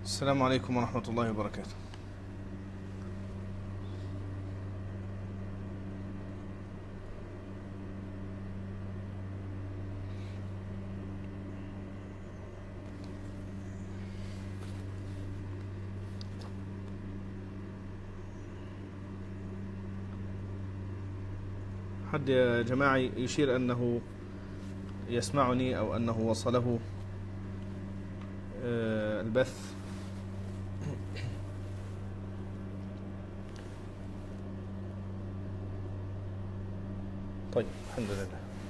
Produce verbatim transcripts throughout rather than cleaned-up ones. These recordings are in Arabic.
السلام عليكم ورحمة الله وبركاته. حد يا جماعة يشير أنه يسمعني أو أنه وصله البث. طيب، الحمد لله.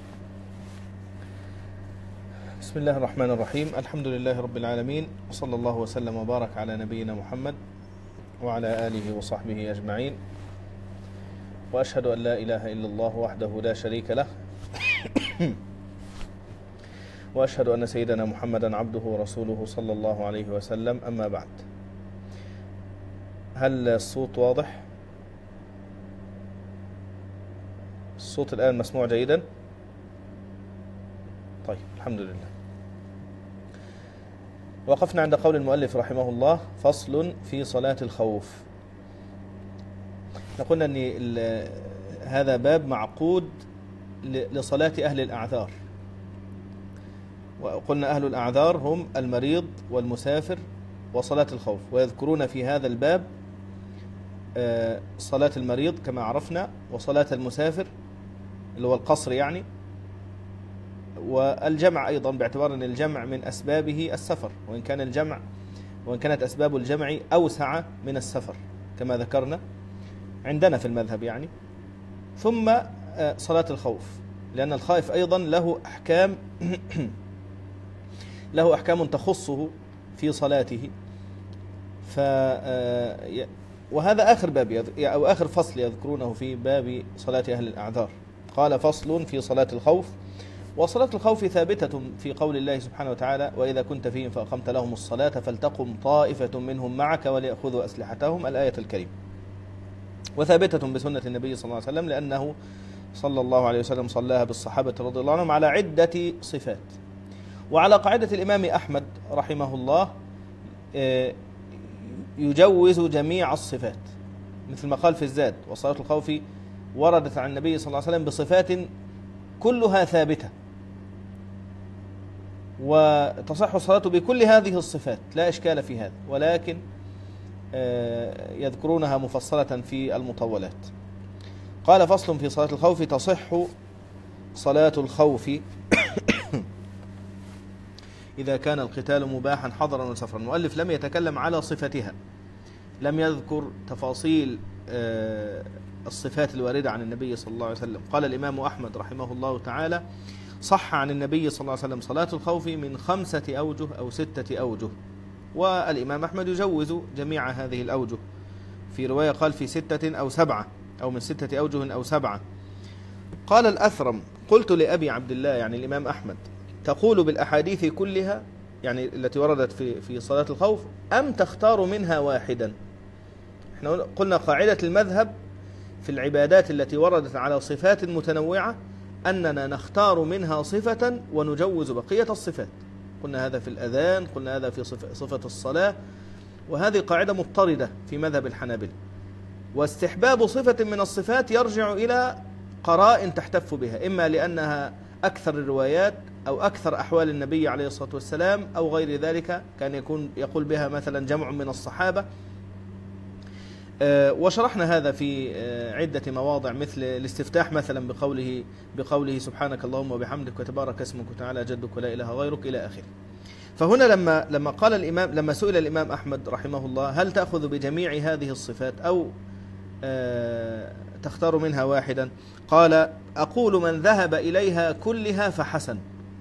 بسم الله الرحمن الرحيم. الحمد لله رب العالمين، وصلى الله وسلم وبارك على نبينا محمد وعلى آله وصحبه أجمعين، وأشهد أن لا إله إلا الله وحده لا شريك له وأشهد أن سيدنا محمدا عبده ورسوله صلى الله عليه وسلم. أما بعد، هل الصوت واضح؟ الصوت الآن مسموع جيدا؟ طيب، الحمد لله. وقفنا عند قول المؤلف رحمه الله: فصل في صلاة الخوف. قلنا أن هذا باب معقود لصلاة أهل الأعذار، وقلنا أهل الأعذار هم المريض والمسافر وصلاة الخوف، ويذكرون في هذا الباب صلاة المريض كما عرفنا، وصلاة المسافر اللي هو القصر يعني، والجمع أيضا، باعتبار أن الجمع من أسبابه السفر، وإن كان الجمع وإن كانت أسباب الجمع أوسع من السفر كما ذكرنا عندنا في المذهب يعني. ثم صلاة الخوف، لأن الخائف أيضا له أحكام له أحكام تخصه في صلاته. ف وهذا آخر باب أو آخر فصل يذكرونه في باب صلاة أهل الأعذار. قال: فصل في صلاة الخوف. وصلاة الخوف ثابتة في قول الله سبحانه وتعالى: وإذا كنت فيهم فأقمت لهم الصلاة فلتقم طائفة منهم معك وليأخذوا أسلحتهم، الآية الكريمة. وثابتة بسنة النبي صلى الله عليه وسلم، لأنه صلى الله عليه وسلم صلاها بالصحابة رضي الله عنهم على عدة صفات. وعلى قاعدة الإمام أحمد رحمه الله يجوز جميع الصفات، مثل ما قال في الزاد: وصلاة الخوف وردت عن النبي صلى الله عليه وسلم بصفات كلها ثابتة، وتصح الصلاة بكل هذه الصفات، لا إشكال في هذا، ولكن يذكرونها مفصلة في المطولات. قال: فصل في صلاة الخوف. تصح صلاة الخوف إذا كان القتال مباحا حضرا وسفرا. المؤلف لم يتكلم على صفتها، لم يذكر تفاصيل الصفات الواردة عن النبي صلى الله عليه وسلم. قال الإمام أحمد رحمه الله تعالى: صح عن النبي صلى الله عليه وسلم صلاة الخوف من خمسة أوجه أو ستة أوجه، والإمام أحمد يجوز جميع هذه الأوجه. في رواية قال في ستة أو سبعة، أو من ستة أوجه أو سبعة. قال الأثرم: قلت لأبي عبد الله، يعني الإمام أحمد: تقول بالأحاديث كلها، يعني التي وردت في في صلاة الخوف، أم تختار منها واحدا؟ احنا قلنا قاعدة المذهب في العبادات التي وردت على صفات متنوعة أننا نختار منها صفة ونجوز بقية الصفات. قلنا هذا في الأذان، قلنا هذا في صفة الصلاة، وهذه قاعدة مضطردة في مذهب الحنابلة. واستحباب صفة من الصفات يرجع إلى قرائن تحتف بها، إما لأنها أكثر الروايات أو أكثر أحوال النبي عليه الصلاة والسلام، أو غير ذلك، كان يكون يقول بها مثلا جمع من الصحابة. وشرحنا هذا في عدة مواضع، مثل الاستفتاح مثلا بقوله بقوله سبحانك اللهم وبحمدك وتبارك اسمك وتعالى جدك ولا إله غيرك إلى آخره. فهنا لما لما قال الإمام لما سئل الإمام أحمد رحمه الله: هل تأخذ بجميع هذه الصفات أو تختار منها واحدا؟ قال: أقول من ذهب إليها كلها فحسن،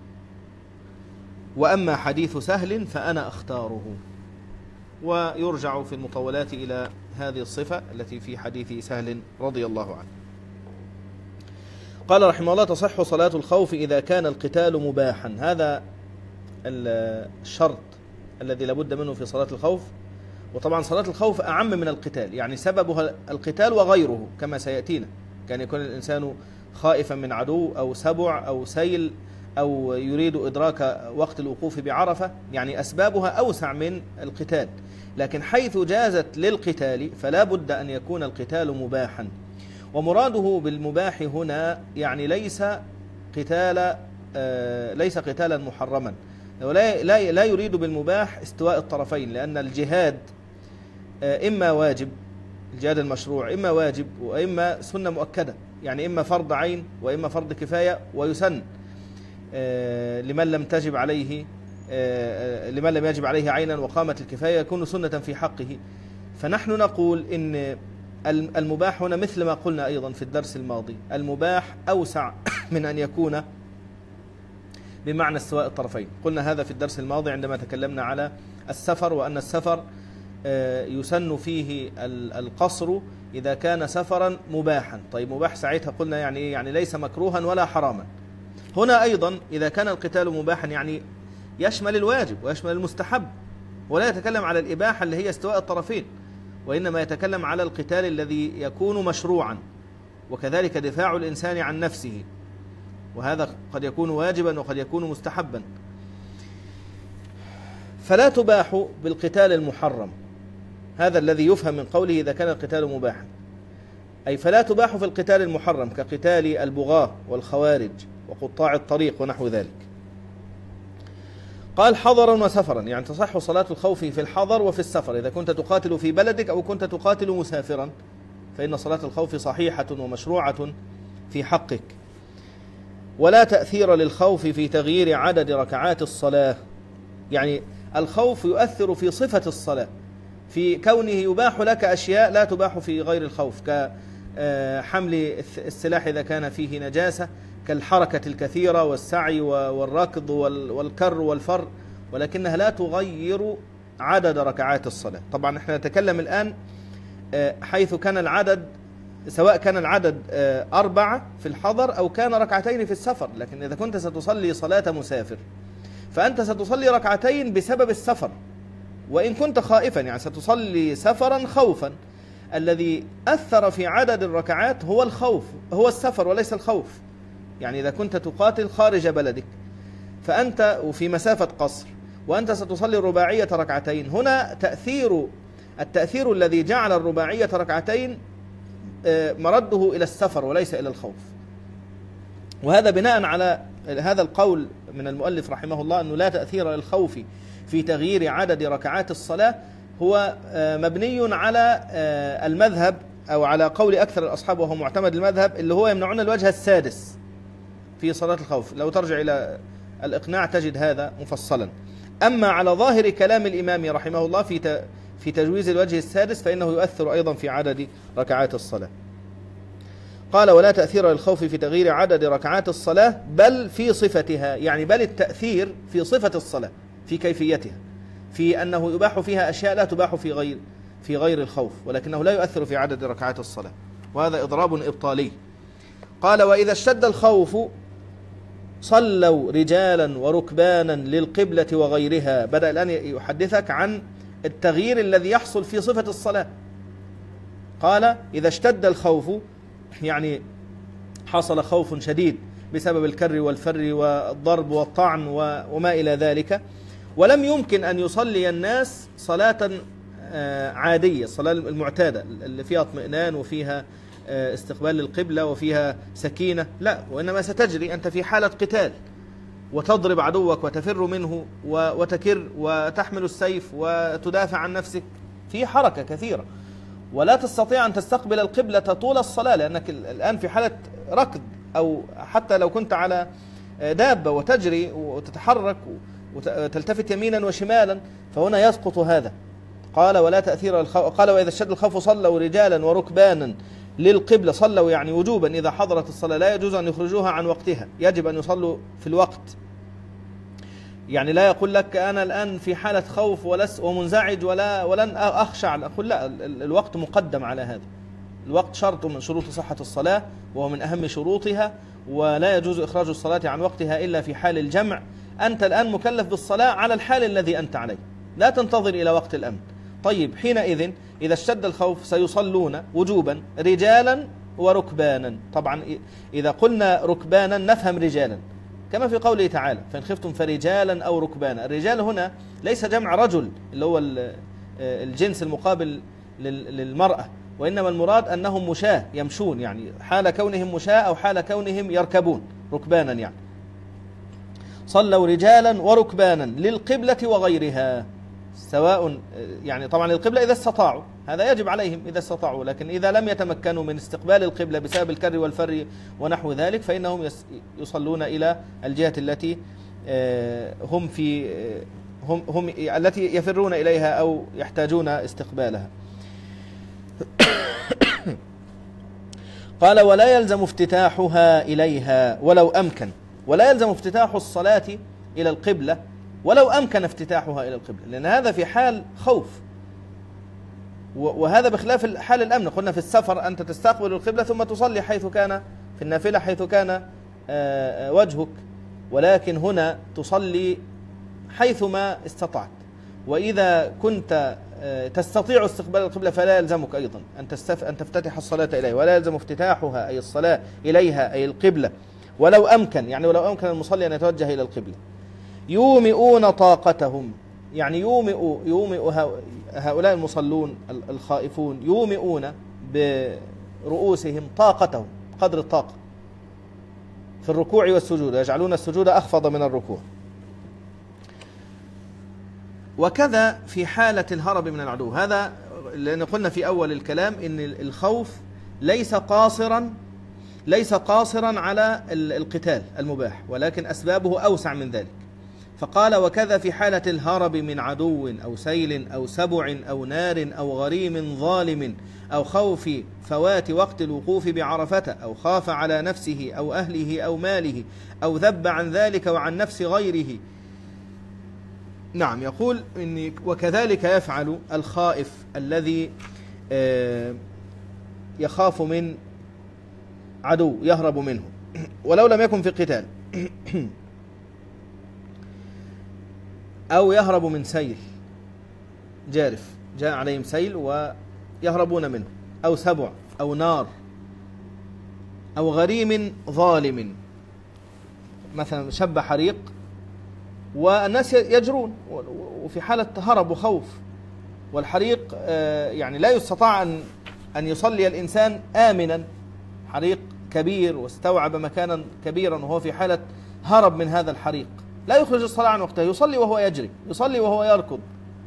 وأما حديث سهل فأنا أختاره. ويرجع في المطولات إلى هذه الصفة التي في حديث سهل رضي الله عنه. قال رحمه الله: تصح صلاة الخوف إذا كان القتال مباحا. هذا الشرط الذي لابد منه في صلاة الخوف. وطبعا صلاة الخوف أعم من القتال، يعني سببها القتال وغيره كما سيأتينا. كان يكون الإنسان خائفا من عدو أو سبع أو سيل أو يريد إدراك وقت الوقوف بعرفة، يعني أسبابها أوسع من القتال. لكن حيث جازت للقتال فلا بد أن يكون القتال مباحا. ومراده بالمباح هنا يعني ليس قتال آه ليس قتالا محرما، ولا لا لا يريد بالمباح استواء الطرفين، لأن الجهاد آه إما واجب، الجهاد المشروع إما واجب وإما سنة مؤكدة، يعني إما فرض عين وإما فرض كفاية، ويسن آه لمن لم تجب عليه آه لمن لم يجب عليه عينا وقامت الكفاية يكون سنة في حقه. فنحن نقول إن المباح هنا مثل ما قلنا أيضا في الدرس الماضي، المباح أوسع من أن يكون بمعنى استواء الطرفين. قلنا هذا في الدرس الماضي عندما تكلمنا على السفر، وأن السفر يسن فيه القصر إذا كان سفرا مباحا. طيب مباح ساعتها قلنا يعني إيه؟ يعني ليس مكروها ولا حراما. هنا أيضا إذا كان القتال مباحا يعني يشمل الواجب ويشمل المستحب، ولا يتكلم على الإباحة اللي هي استواء الطرفين، وإنما يتكلم على القتال الذي يكون مشروعا، وكذلك دفاع الإنسان عن نفسه، وهذا قد يكون واجبا وقد يكون مستحبا. فلا تباح بالقتال المحرم، هذا الذي يفهم من قوله إذا كان القتال مباحا، أي فلا تباح في القتال المحرم كقتال البغاة والخوارج وقطاع الطريق ونحو ذلك. قال حضرا وسفرا، يعني تصح صلاة الخوف في الحضر وفي السفر، إذا كنت تقاتل في بلدك أو كنت تقاتل مسافرا فإن صلاة الخوف صحيحة ومشروعة في حقك. ولا تأثير للخوف في تغيير عدد ركعات الصلاة، يعني الخوف يؤثر في صفة الصلاة، في كونه يباح لك أشياء لا تباح في غير الخوف، كحمل السلاح إذا كان فيه نجاسة، كالحركة الكثيرة والسعي والركض والكر والفر، ولكنها لا تغير عدد ركعات الصلاة. طبعا احنا نتكلم الآن حيث كان العدد، سواء كان العدد أربعة في الحضر أو كان ركعتين في السفر. لكن إذا كنت ستصلي صلاة مسافر فأنت ستصلي ركعتين بسبب السفر، وإن كنت خائفا يعني ستصلي سفرا خوفا. الذي أثر في عدد الركعات هو الخوف، هو السفر وليس الخوف. يعني إذا كنت تقاتل خارج بلدك فأنت وفي مسافة قصر وأنت ستصلي الرباعية ركعتين، هنا تأثير التأثير الذي جعل الرباعية ركعتين مرده إلى السفر وليس إلى الخوف. وهذا بناء على هذا القول من المؤلف رحمه الله أنه لا تأثير للخوف في تغيير عدد ركعات الصلاة، هو مبني على المذهب أو على قول أكثر الأصحاب وهو معتمد المذهب، اللي هو يمنعون الوجه السادس في صلاة الخوف. لو ترجع إلى الإقناع تجد هذا مفصلا. أما على ظاهر كلام الإمام رحمه الله في في تجويز الوجه السادس فإنه يؤثر أيضا في عدد ركعات الصلاة. قال ولا تأثير للخوف في تغيير عدد ركعات الصلاة بل في صفتها، يعني بل التأثير في صفة الصلاة، في كيفيتها، في أنه يباح فيها أشياء لا تباح في غير في غير الخوف، ولكنه لا يؤثر في عدد ركعات الصلاة، وهذا إضراب إبطالي. قال وإذا اشتد الخوف صلوا رجالا وركبانا للقبلة وغيرها. بدأ الآن يحدثك عن التغيير الذي يحصل في صفة الصلاة. قال إذا اشتد الخوف يعني حصل خوف شديد بسبب الكر والفر والضرب والطعن وما إلى ذلك، ولم يمكن أن يصلي الناس صلاة عادية، الصلاة المعتادة اللي فيها اطمئنان وفيها استقبال للقبلة وفيها سكينة، لا، وإنما ستجري أنت في حالة قتال وتضرب عدوك وتفر منه وتكر وتحمل السيف وتدافع عن نفسك، في حركة كثيرة، ولا تستطيع أن تستقبل القبلة طول الصلاة لأنك الآن في حالة ركض، أو حتى لو كنت على دابة وتجري وتتحرك وتلتفت يمينا وشمالا فهنا يسقط هذا. قال ولا تأثير الخوف. قال وإذا اشتد الخوف صلوا رجالا وركبانا للقبلة. صلوا يعني وجوبا إذا حضرت الصلاة، لا يجوز أن يخرجوها عن وقتها، يجب أن يصلوا في الوقت. يعني لا يقول لك أنا الآن في حالة خوف ولس ومنزعج ولا ولن أخشع، أقول لا، الوقت مقدم على هذا. الوقت شرط من شروط صحة الصلاة وهو من أهم شروطها، ولا يجوز إخراج الصلاة عن وقتها إلا في حال الجمع. أنت الآن مكلف بالصلاة على الحال الذي أنت عليه، لا تنتظر إلى وقت الأمن. طيب حينئذ إذا اشتد الخوف سيصلون وجوبا رجالا وركبانا. طبعا إذا قلنا ركبانا نفهم رجالا، كما في قوله تعالى فإن خفتم فرجالا أو ركبانا. الرجال هنا ليس جمع رجل اللي هو الجنس المقابل للمرأة، وإنما المراد أنهم مشاة يمشون، يعني حال كونهم مشاة أو حال كونهم يركبون ركبانا. يعني صلوا رجالا وركبانا للقبلة وغيرها سواء، يعني طبعا القبلة إذا استطاعوا، هذا يجب عليهم إذا استطاعوا، لكن إذا لم يتمكنوا من استقبال القبلة بسبب الكر والفر ونحو ذلك فإنهم يصلون إلى الجهة التي هم في هم هم التي يفرون إليها أو يحتاجون استقبالها. قال ولا يلزم افتتاحها إليها ولو أمكن، ولا يلزم افتتاح الصلاة إلى القبلة ولو أمكن افتتاحها إلى القبلة، لأن هذا في حال خوف، وهذا بخلاف حال الأمن. قلنا في السفر أنت تستقبل القبلة ثم تصلي حيث كان في النافلة حيث كان وجهك، ولكن هنا تصلي حيثما استطعت. وإذا كنت تستطيع استقبال القبلة فلا يلزمك أيضا أن أن تفتتح الصلاة إليه، ولا يلزم افتتاحها أي الصلاة إليها أي القبلة ولو أمكن، يعني ولو أمكن المصلي أن يتوجه إلى القبلة. يومئون طاقتهم، يعني يومئ يومئ هؤلاء المصلون الخائفون يومئون برؤوسهم طاقتهم قدر الطاقة في الركوع والسجود، يجعلون السجود أخفض من الركوع. وكذا في حالة الهرب من العدو، هذا لأن قلنا في أول الكلام إن الخوف ليس قاصرا ليس قاصرا على القتال المباح، ولكن أسبابه أوسع من ذلك. فقال وكذا في حالة الهرب من عدو أو سيل أو سبع أو نار أو غريم ظالم أو خوف فوات وقت الوقوف بعرفة أو خاف على نفسه أو أهله أو ماله أو ذب عن ذلك وعن نفس غيره. نعم، يقول إن وكذلك يفعل الخائف الذي يخاف من عدو يهرب منه ولو لم يكن في قتال، أو يهرب من سيل جارف جاء عليهم سيل ويهربون منه، أو سبع أو نار أو غريم ظالم، مثلا شب حريق والناس يجرون وفي حالة هرب وخوف، والحريق يعني لا يستطاع أن أن يصلي الإنسان آمنا، حريق كبير واستوعب مكانا كبيرا وهو في حالة هرب من هذا الحريق، لا يخرج الصلاة عن وقتها، يصلي وهو يجري، يصلي وهو يركض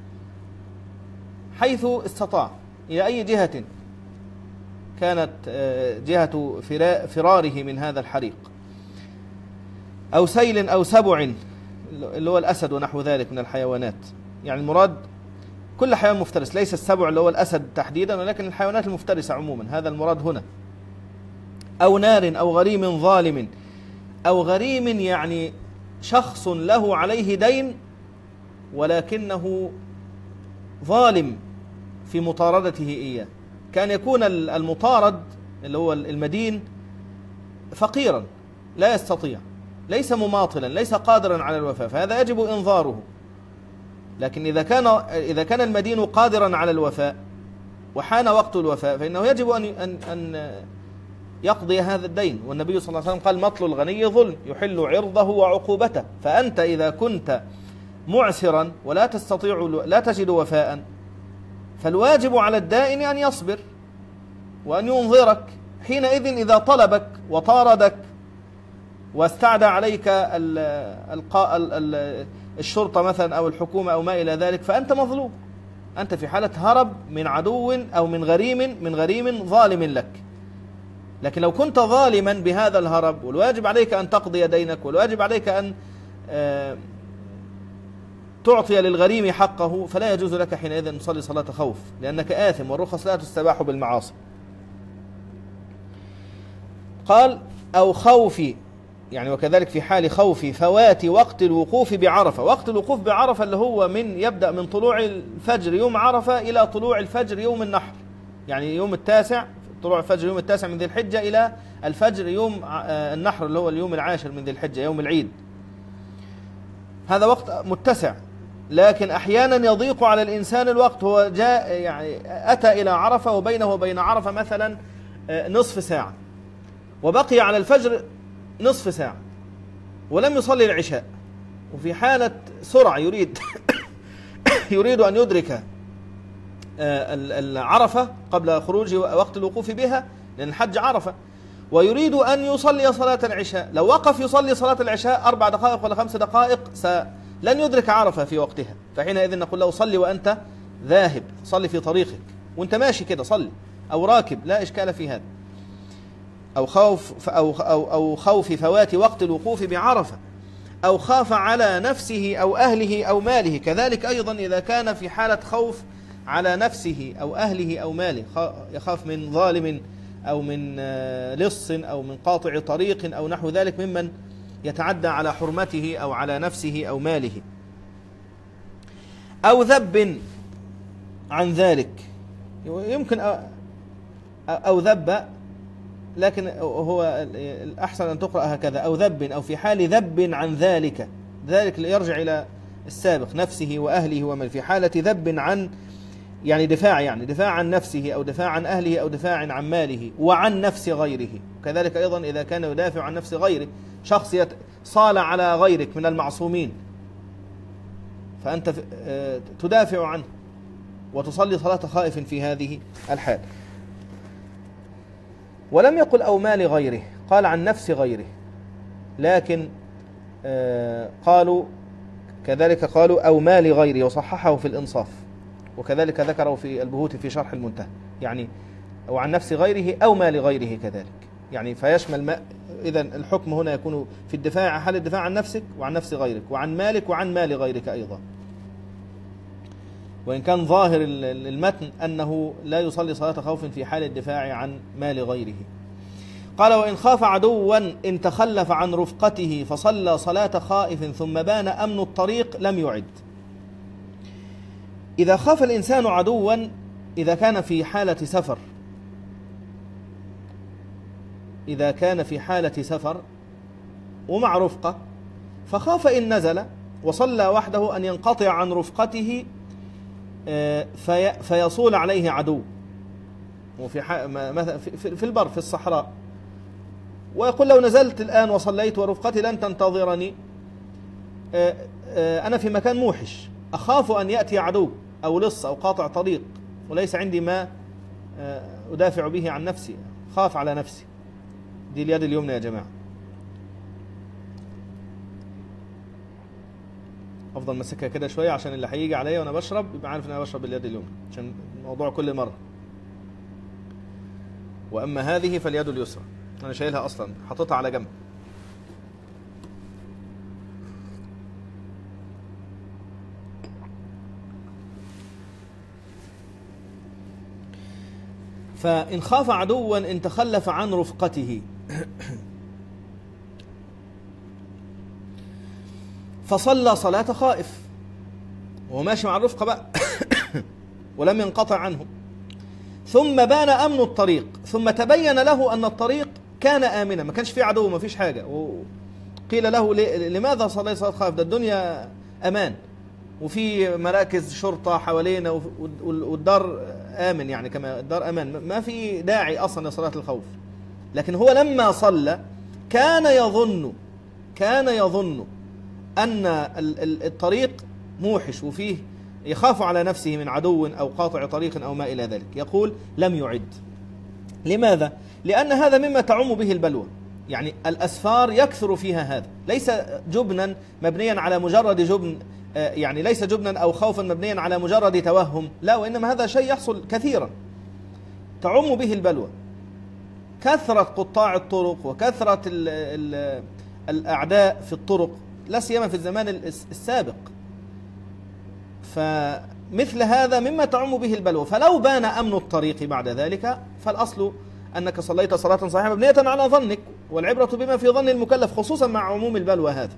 حيث استطاع إلى أي جهة كانت جهة فراره من هذا الحريق. أو سيل أو سبع اللي هو الأسد ونحو ذلك من الحيوانات، يعني المراد كل حيوان مفترس، ليس السبع اللي هو الأسد تحديدا، ولكن الحيوانات المفترسة عموما، هذا المراد هنا. أو نار أو غريم ظالم، أو غريم يعني شخص له عليه دين ولكنه ظالم في مطاردته إياه، كان يكون المطارد اللي هو المدين فقيرا لا يستطيع، ليس مماطلا، ليس قادرا على الوفاء، فهذا يجب إنظاره. لكن إذا كان إذا كان المدين قادرا على الوفاء وحان وقت الوفاء فإنه يجب أن أن أن يقضي هذا الدين. والنبي صلى الله عليه وسلم قال مطل الغني ظلم يحل عرضه وعقوبته. فأنت إذا كنت معسرا ولا تستطيع لا تجد وفاء فالواجب على الدائن أن يصبر وأن ينظرك. حينئذ إذا طلبك وطاردك واستعدى عليك الشرطة مثلا أو الحكومة أو ما إلى ذلك فأنت مظلوم، أنت في حالة هرب من عدو أو من غريم من غريم ظالم لك. لكن لو كنت ظالما بهذا الهرب والواجب عليك أن تقضي دينك والواجب عليك أن تعطي للغريم حقه فلا يجوز لك حينئذ أن تصلي صلاة خوف، لأنك آثم والرخص لا تستباح بالمعاصي. قال أو خوف، يعني وكذلك في حال خوف فوات وقت الوقوف بعرفة. وقت الوقوف بعرفة اللي هو من يبدأ من طلوع الفجر يوم عرفة إلى طلوع الفجر يوم النحر، يعني يوم التاسع، طلوع الفجر يوم التاسع من ذي الحجة إلى الفجر يوم النحر اللي هو اليوم العاشر من ذي الحجة يوم العيد. هذا وقت متسع، لكن أحيانا يضيق على الإنسان الوقت. هو جاء يعني أتى إلى عرفة وبينه وبين عرفة مثلا نصف ساعة وبقي على الفجر نصف ساعة، ولم يصلي العشاء، وفي حالة سرعة يريد يريد أن يدرك العرفة قبل خروج وقت الوقوف بها، لأن الحج عرفة، ويريد أن يصلي صلاة العشاء، لو وقف يصلي صلاة العشاء أربع دقائق ولا خمس دقائق لن يدرك عرفة في وقتها، فحينئذ نقول له صلي وأنت ذاهب، صلي في طريقك وأنت ماشي كده صلي، أو راكب لا إشكال في هذا، أو خوف أو أو أو خوف فوات وقت الوقوف بعرفة، أو خاف على نفسه أو أهله أو ماله، كذلك أيضا إذا كان في حالة خوف على نفسه أو أهله أو ماله، يخاف من ظالم أو من لص أو من قاطع طريق أو نحو ذلك ممن يتعدى على حرمته أو على نفسه أو ماله، أو ذب عن ذلك، يمكن أو ذب، لكن هو الأحسن أن تقرأ هكذا، أو ذب، أو في حال ذب عن ذلك، ذلك يرجع إلى السابق، نفسه وأهله ومن، في حالة ذب عن يعني دفاع، يعني دفاع عن نفسه أو دفاع عن أهله أو دفاع عن ماله وعن نفس غيره، كذلك أيضا إذا كان يدافع عن نفس غيره، شخص صال على غيرك من المعصومين فأنت تدافع عنه وتصلي صلاة خائف في هذه الحال. ولم يقل أو مال غيره، قال عن نفس غيره، لكن قالوا كذلك قالوا أو مال غيره، وصححه في الإنصاف، وكذلك ذكروا في البهوت في شرح المنتهى، يعني أو عن نفس غيره أو مال غيره كذلك، يعني فيشمل ما، إذن الحكم هنا يكون في الدفاع، حال الدفاع عن نفسك وعن نفس غيرك وعن مالك وعن مال غيرك أيضا، وإن كان ظاهر المتن أنه لا يصلي صلاة خوف في حال الدفاع عن مال غيره. قال وإن خاف عدوا إن تخلف عن رفقته فصلى صلاة خائف ثم بان أمن الطريق لم يعد. إذا خاف الإنسان عدوا، إذا كان في حالة سفر إذا كان في حالة سفر ومع رفقة، فخاف إن نزل وصلى وحده أن ينقطع عن رفقته في فيصول عليه عدو، وفي في البر في الصحراء، ويقول لو نزلت الآن وصليت ورفقتي لن تنتظرني، أنا في مكان موحش، أخاف أن يأتي عدو أو لص أو قاطع طريق وليس عندي ما أدافع به عن نفسي، خاف على نفسي. دي اليد اليمنى يا جماعة، أفضل مسكها كده شوية عشان اللي هيجي عليا وأنا بشرب يبقى عارف أن أنا بشرب باليد اليمنى، عشان الموضوع كل مرة. وأما هذه فاليد اليسرى، أنا شايلها أصلا حطيتها على جنب. فإن خاف عدوا إن تخلف عن رفقته فصلى صلاة خائف وهو ماشي مع الرفقة بقى ولم ينقطع عنه، ثم بان أمن الطريق، ثم تبين له أن الطريق كان آمنا، ما كانش فيه عدو ما فيش حاجة، وقيل له لماذا صلى صلاة خائف، ده الدنيا أمان وفي مراكز شرطة حوالينا والدار آمن، يعني كما الدار أمان، ما في داعي أصلا لصلاة الخوف. لكن هو لما صلى كان يظن كان يظن أن الطريق موحش وفيه يخاف على نفسه من عدو أو قاطع طريق أو ما إلى ذلك، يقول لم يعد. لماذا؟ لأن هذا مما تعم به البلوى، يعني الأسفار يكثر فيها هذا، ليس جبنا مبنيا على مجرد جبن، يعني ليس جبنا أو خوفا مبنيا على مجرد توهم، لا، وإنما هذا شيء يحصل كثيرا تعم به البلوى، كثرة قطاع الطرق وكثرة ال ال الأعداء في الطرق، لا سيما في الزمان السابق، فمثل هذا مما تعم به البلوى. فلو بان أمن الطريق بعد ذلك فالأصل أنك صليت صلاة صحيحة مبنية على ظنك، والعبرة بما في ظن المكلف خصوصا مع عموم البلوى هذا.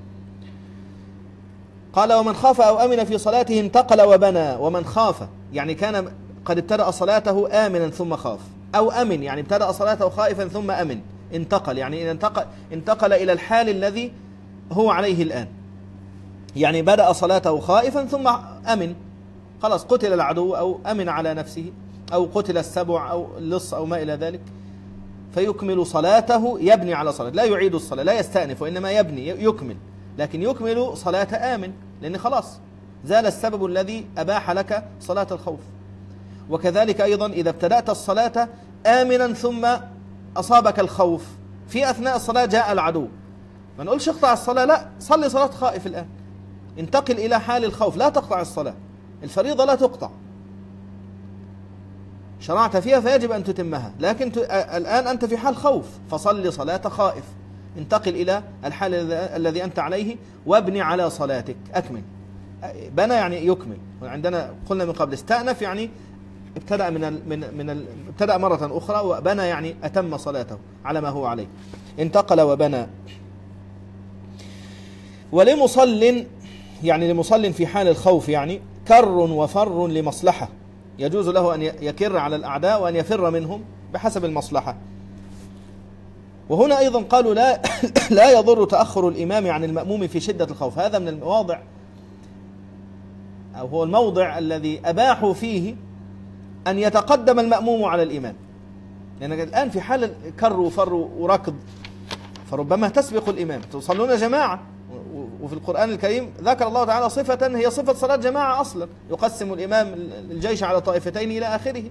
قال ومن خاف أو أمن في صلاته انتقل وبنى. ومن خاف يعني كان قد ابتدأ صلاته آمنا ثم خاف، أو أمن يعني ابتدأ صلاته خائفا ثم أمن، انتقل يعني انتقل, انتقل إلى الحال الذي هو عليه الآن، يعني بدأ صلاته خائفا ثم أمن، خلاص قتل العدو أو أمن على نفسه أو قتل السبع أو اللص أو ما إلى ذلك، فيكمل صلاته، يبني على صلاة، لا يعيد الصلاة، لا يستأنف، وإنما يبني يكمل، لكن يكمل صلاة آمن، لأن خلاص زال السبب الذي أباح لك صلاة الخوف. وكذلك أيضا إذا ابتدأت الصلاة آمنا ثم أصابك الخوف في أثناء الصلاة جاء العدو، ما نقولش اقطع الصلاة، لا، صلي صلاة خائف الآن، انتقل إلى حال الخوف، لا تقطع الصلاة، الفريضة لا تقطع، شرعت فيها فيجب أن تتمها، لكن الآن أنت في حال خوف فصلي صلاة خائف، انتقل إلى الحال الذي أنت عليه وابني على صلاتك، أكمل. بنى يعني يكمل، عندنا قلنا من قبل استأنف يعني ابتدأ من ال من من ال ابتدأ مرة أخرى، وبنى يعني أتم صلاته على ما هو عليه، انتقل وبنى. ولمصل يعني لمصل في حال الخوف يعني كر وفر لمصلحة، يجوز له أن يكر على الأعداء وأن يفر منهم بحسب المصلحة. وهنا أيضا قالوا لا لا يضر تأخر الإمام عن المأموم في شدة الخوف، هذا من المواضع أو هو الموضع الذي أباحوا فيه أن يتقدم المأموم على الإمام، لأن الآن في حال كر وفر وركض فربما تسبق الإمام، تصلون جماعة، وفي القرآن الكريم ذكر الله تعالى صفة هي صفة صلاة جماعة أصلا، يقسم الإمام الجيش على طائفتين إلى آخره،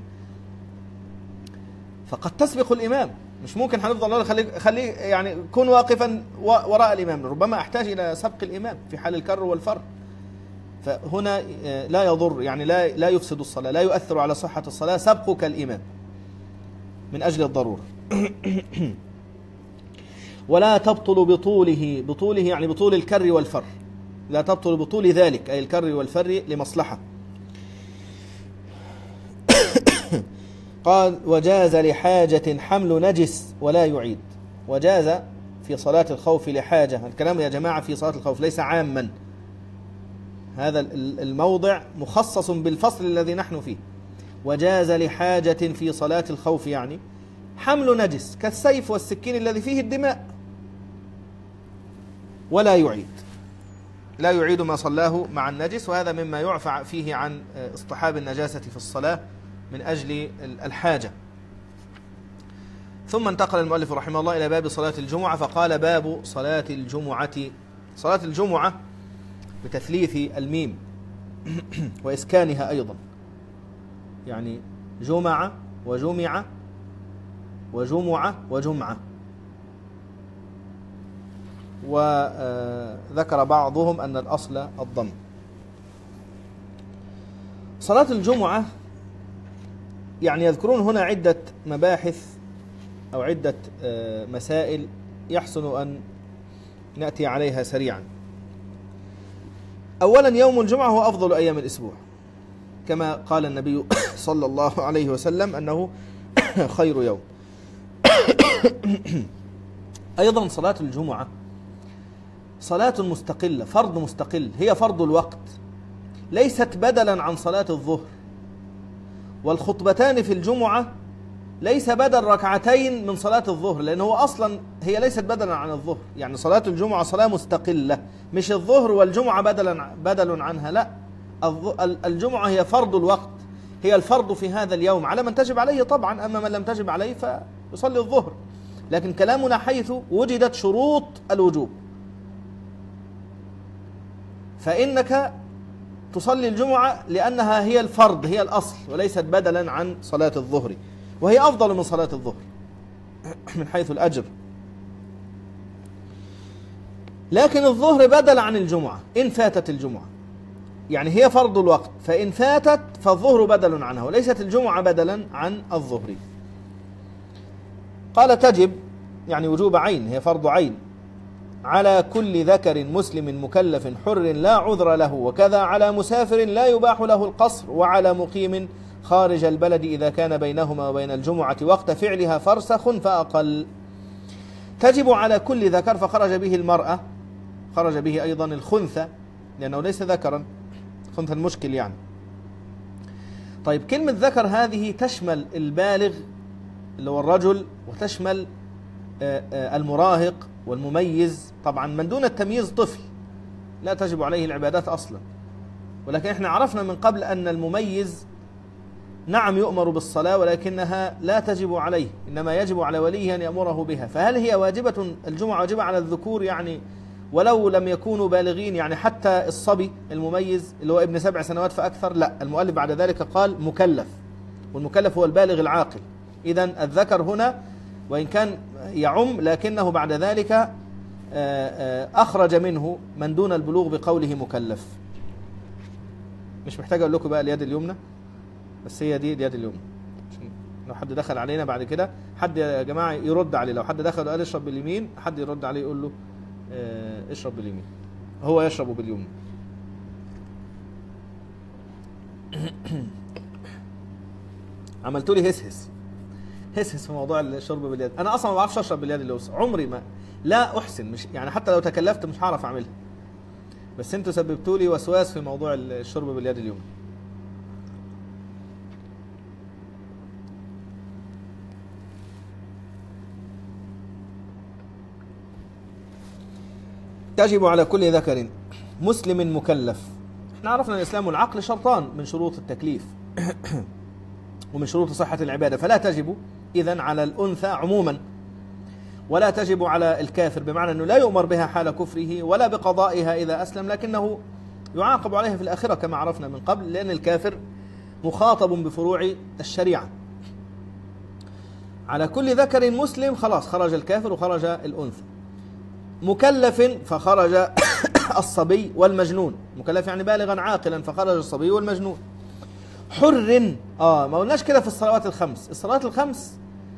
فقد تسبق الإمام، مش ممكن هنفضل خليه خليه يعني كن واقفا وراء الإمام، ربما أحتاج إلى سبق الإمام في حال الكر والفر. فهنا لا يضر يعني لا لا يفسد الصلاة، لا يؤثر على صحة الصلاة سبقك الإمام من أجل الضرورة. ولا تبطل بطوله، بطوله يعني بطول الكر والفر، لا تبطل بطول ذلك أي الكر والفر لمصلحة. قال وجاز لحاجة حمل نجس ولا يعيد، وجاز في صلاة الخوف لحاجة، الكلام يا جماعة في صلاة الخوف ليس عاما، هذا الموضع مخصص بالفصل الذي نحن فيه. وجاز لحاجة في صلاة الخوف يعني حمل نجس كالسيف والسكين الذي فيه الدماء، ولا يعيد، لا يعيد ما صلاه مع النجس، وهذا مما يعفى فيه عن اصطحاب النجاسة في الصلاة من أجل الحاجة. ثم انتقل المؤلف رحمه الله إلى باب صلاة الجمعة، فقال باب صلاة الجمعة. صلاة الجمعة بتثليث الميم وإسكانها أيضا، يعني جمعة وجمعة وجمعة وجمعة. وذكر بعضهم أن الأصل الضم. صلاة الجمعة يعني يذكرون هنا عدة مباحث أو عدة مسائل يحسن أن نأتي عليها سريعا. أولا يوم الجمعة هو أفضل أيام الأسبوع، كما قال النبي صلى الله عليه وسلم أنه خير يوم. أيضا صلاة الجمعة صلاة مستقلة، فرض مستقل، هي فرض الوقت، ليست بدلا عن صلاة الظهر. والخطبتان في الجمعة ليس بدل ركعتين من صلاة الظهر، لأنه أصلا هي ليست بدلا عن الظهر، يعني صلاة الجمعة صلاة مستقلة، مش الظهر والجمعة بدلا بدل عنها، لا، الجمعة هي فرض الوقت، هي الفرض في هذا اليوم على من تجب عليه طبعا، أما من لم تجب عليه فيصلي الظهر. لكن كلامنا حيث وجدت شروط الوجوب، فإنك تصلي الجمعة لأنها هي الفرض، هي الأصل، وليست بدلا عن صلاة الظهر، وهي أفضل من صلاة الظهر من حيث الأجر. لكن الظهر بدل عن الجمعة إن فاتت الجمعة، يعني هي فرض الوقت، فإن فاتت فالظهر بدل عنها، وليست الجمعة بدلا عن الظهر. قال تجب يعني وجوب عين، هي فرض عين على كل ذكر مسلم مكلف حر لا عذر له، وكذا على مسافر لا يباح له القصر، وعلى مقيم خارج البلد إذا كان بينهما وبين الجمعة وقت فعلها فرسخ فأقل. تجب على كل ذكر، فخرج به المرأة، خرج به أيضا الخنثى لأنه ليس ذكرا، خنثى المشكل يعني. طيب كلمة ذكر هذه تشمل البالغ اللي هو الرجل، وتشمل المراهق والمميز، طبعا من دون التمييز طفل لا تجب عليه العبادات أصلا، ولكن احنا عرفنا من قبل أن المميز نعم يؤمر بالصلاة ولكنها لا تجب عليه، إنما يجب على وليه أن يأمره بها. فهل هي واجبة الجمعة واجبة على الذكور يعني ولو لم يكونوا بالغين، يعني حتى الصبي المميز اللي هو ابن سبع سنوات فأكثر؟ لا، المؤلف بعد ذلك قال مكلف، والمكلف هو البالغ العاقل. إذن الذكر هنا وإن كان يعم لكنه بعد ذلك أخرج منه من دون البلوغ بقوله مكلف. مش محتاج أقول لكم بقى اليد اليمنى، بس هي دي اليد اليمنى. لو حد دخل علينا بعد كده، حد يا جماعة يرد عليه. لو حد دخل وقال اشرب باليمين، حد يرد عليه يقول له اه اشرب باليمين، هو يشرب باليمنى. عملتوا لي هس هس هس هس في موضوع الشرب باليد. انا اصلا ما بعرفش اشرب باليد اليسرى، عمري ما لا احسن، مش يعني حتى لو تكلفت مش هعرف اعملها، بس انتوا سببتوا لي وسواس في موضوع الشرب باليد اليمنى. تجب على كل ذكر مسلم مكلف. احنا عرفنا ان الاسلام والعقل شرطان من شروط التكليف ومن شروط صحة العبادة، فلا تجب إذن على الأنثى عموما، ولا تجب على الكافر، بمعنى أنه لا يؤمر بها حال كفره ولا بقضائها إذا أسلم، لكنه يعاقب عليها في الآخرة كما عرفنا من قبل، لأن الكافر مخاطب بفروع الشريعة. على كل ذكر مسلم خلاص خرج الكافر وخرج الأنثى. مكلف فخرج الصبي والمجنون، مكلف يعني بالغا عاقلا فخرج الصبي والمجنون. حر اه ما قلناش كده في الصلوات الخمس. الصلوات الخمس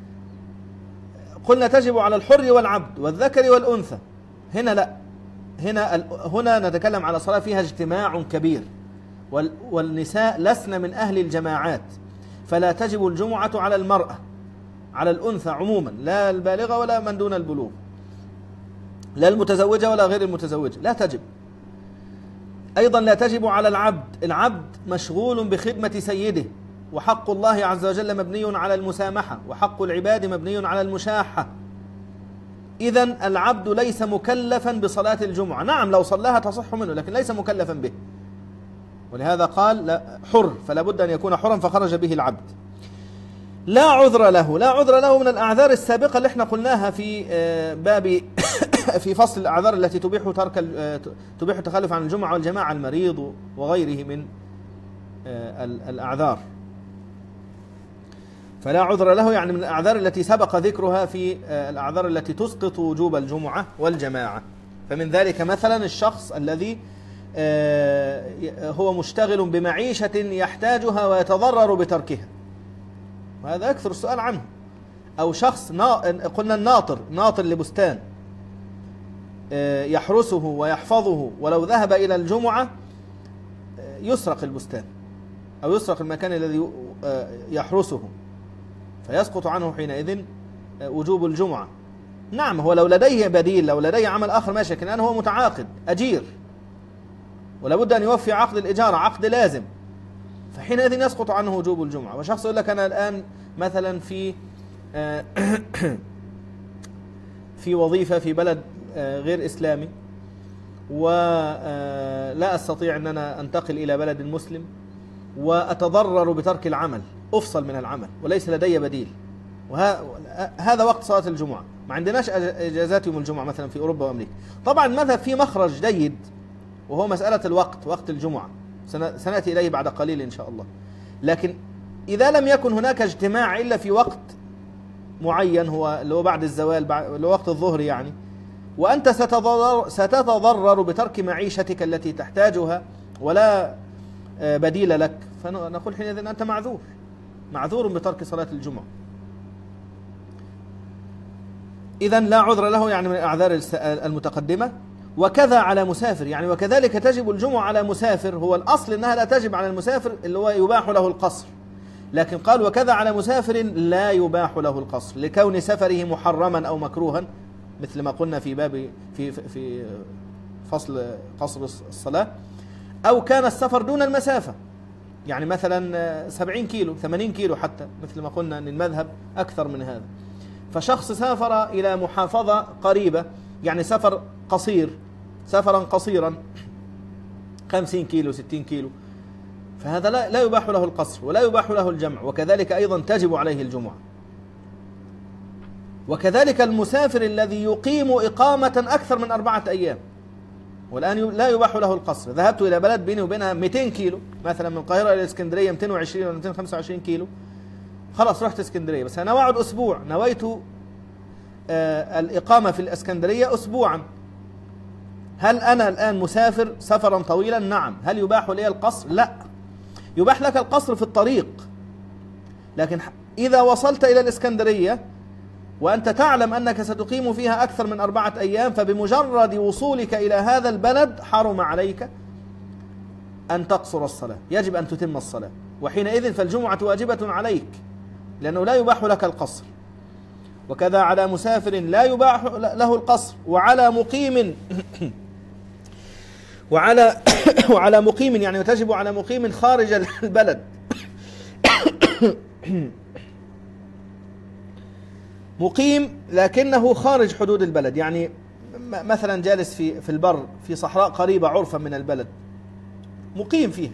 قلنا تجب على الحر والعبد والذكر والأنثى. هنا لا، هنا هنا نتكلم على صلاة فيها اجتماع كبير، والنساء لسن من أهل الجماعات، فلا تجب الجمعة على المرأة، على الأنثى عموما، لا البالغة ولا من دون البلوغ، لا المتزوجة ولا غير المتزوجة، لا تجب. أيضا لا تجب على العبد، العبد مشغول بخدمة سيده، وحق الله عز وجل مبني على المسامحة، وحق العباد مبني على المشاحة. إذن العبد ليس مكلفا بصلاة الجمعة، نعم لو صلاها تصح منه لكن ليس مكلفا به، ولهذا قال لا حر، فلا بد أن يكون حرا فخرج به العبد. لا عذر له، لا عذر له من الأعذار السابقة اللي احنا قلناها في باب في فصل الأعذار التي تبيح ترك تبيح التخلف عن الجمعة والجماعة، المريض وغيره من الأعذار. فلا عذر له يعني من الأعذار التي سبق ذكرها في الأعذار التي تسقط وجوب الجمعة والجماعة. فمن ذلك مثلا الشخص الذي هو مشتغل بمعيشة يحتاجها ويتضرر بتركها، وهذا يكثر السؤال عنه. أو شخص قلنا الناطر، ناطر لبستان يحرسه ويحفظه، ولو ذهب إلى الجمعة يسرق البستان أو يسرق المكان الذي يحرسه، فيسقط عنه حينئذ وجوب الجمعة. نعم هو لو لديه بديل، لو لديه عمل آخر ماشي، لكن الآن هو متعاقد أجير ولا بد أن يوفي عقد الإجارة، عقد لازم، فحينئذ يسقط عنه وجوب الجمعة. وشخص يقول لك أنا الآن مثلا في في وظيفة في بلد غير إسلامي ولا أستطيع أن أنا أنتقل إلى بلد مسلم وأتضرر بترك العمل، أفصل من العمل وليس لدي بديل، وهذا وقت صلاة الجمعة، ما عندناش إجازات يوم الجمعة مثلا في أوروبا وأمريكا. طبعا المذهب في مخرج جيد وهو مسألة الوقت، وقت الجمعة سنأتي إليه بعد قليل إن شاء الله. لكن إذا لم يكن هناك اجتماع إلا في وقت معين، هو اللي هو بعد الزوال، اللي هو وقت الظهر يعني، وأنت ستتضرر, ستتضرر بترك معيشتك التي تحتاجها ولا بديل لك، فنقول حينئذ أن أنت معذور، معذور بترك صلاة الجمعة. إذن لا عذر له يعني من الأعذار المتقدمة. وكذا على مسافر، يعني وكذلك تجب الجمعة على مسافر، هو الأصل أنها لا تجب على المسافر اللي هو يباح له القصر، لكن قال وكذا على مسافر لا يباح له القصر لكون سفره محرما أو مكروها، مثل ما قلنا في باب في في فصل قصر الصلاة، أو كان السفر دون المسافة، يعني مثلا سبعين كيلو ثمانين كيلو حتى، مثل ما قلنا أن المذهب أكثر من هذا. فشخص سافر إلى محافظة قريبة، يعني سفر قصير، سفرا قصيرا خمسين كيلو ستين كيلو، فهذا لا, لا يباح له القصر ولا يباح له الجمع، وكذلك أيضا تجب عليه الجمعة. وكذلك المسافر الذي يقيم إقامة أكثر من أربعة أيام والآن لا يباح له القصر. ذهبت إلى بلد بيني وبينها مئتين كيلو، مثلا من القاهرة إلى الإسكندرية مئتين وعشرين ولا مئتين وخمسة وعشرين كيلو، خلاص رحت اسكندرية، بس أنا أقعد أسبوع، نويت آه الإقامة في الإسكندرية أسبوعا. هل أنا الآن مسافر سفرا طويلا؟ نعم. هل يباح لي القصر؟ لا. يباح لك القصر في الطريق، لكن إذا وصلت إلى الإسكندرية وأنت تعلم أنك ستقيم فيها أكثر من أربعة أيام، فبمجرد وصولك إلى هذا البلد حرم عليك أن تقصر الصلاة، يجب أن تتم الصلاة، وحينئذ فالجمعة واجبة عليك لأنه لا يباح لك القصر. وكذا على مسافر لا يباح له القصر، وعلى مقيم وعلى وعلى مقيم يعني تجب على مقيم خارج البلد مقيم لكنه خارج حدود البلد، يعني مثلا جالس في في البر في صحراء قريبة عرفا من البلد، مقيم فيها.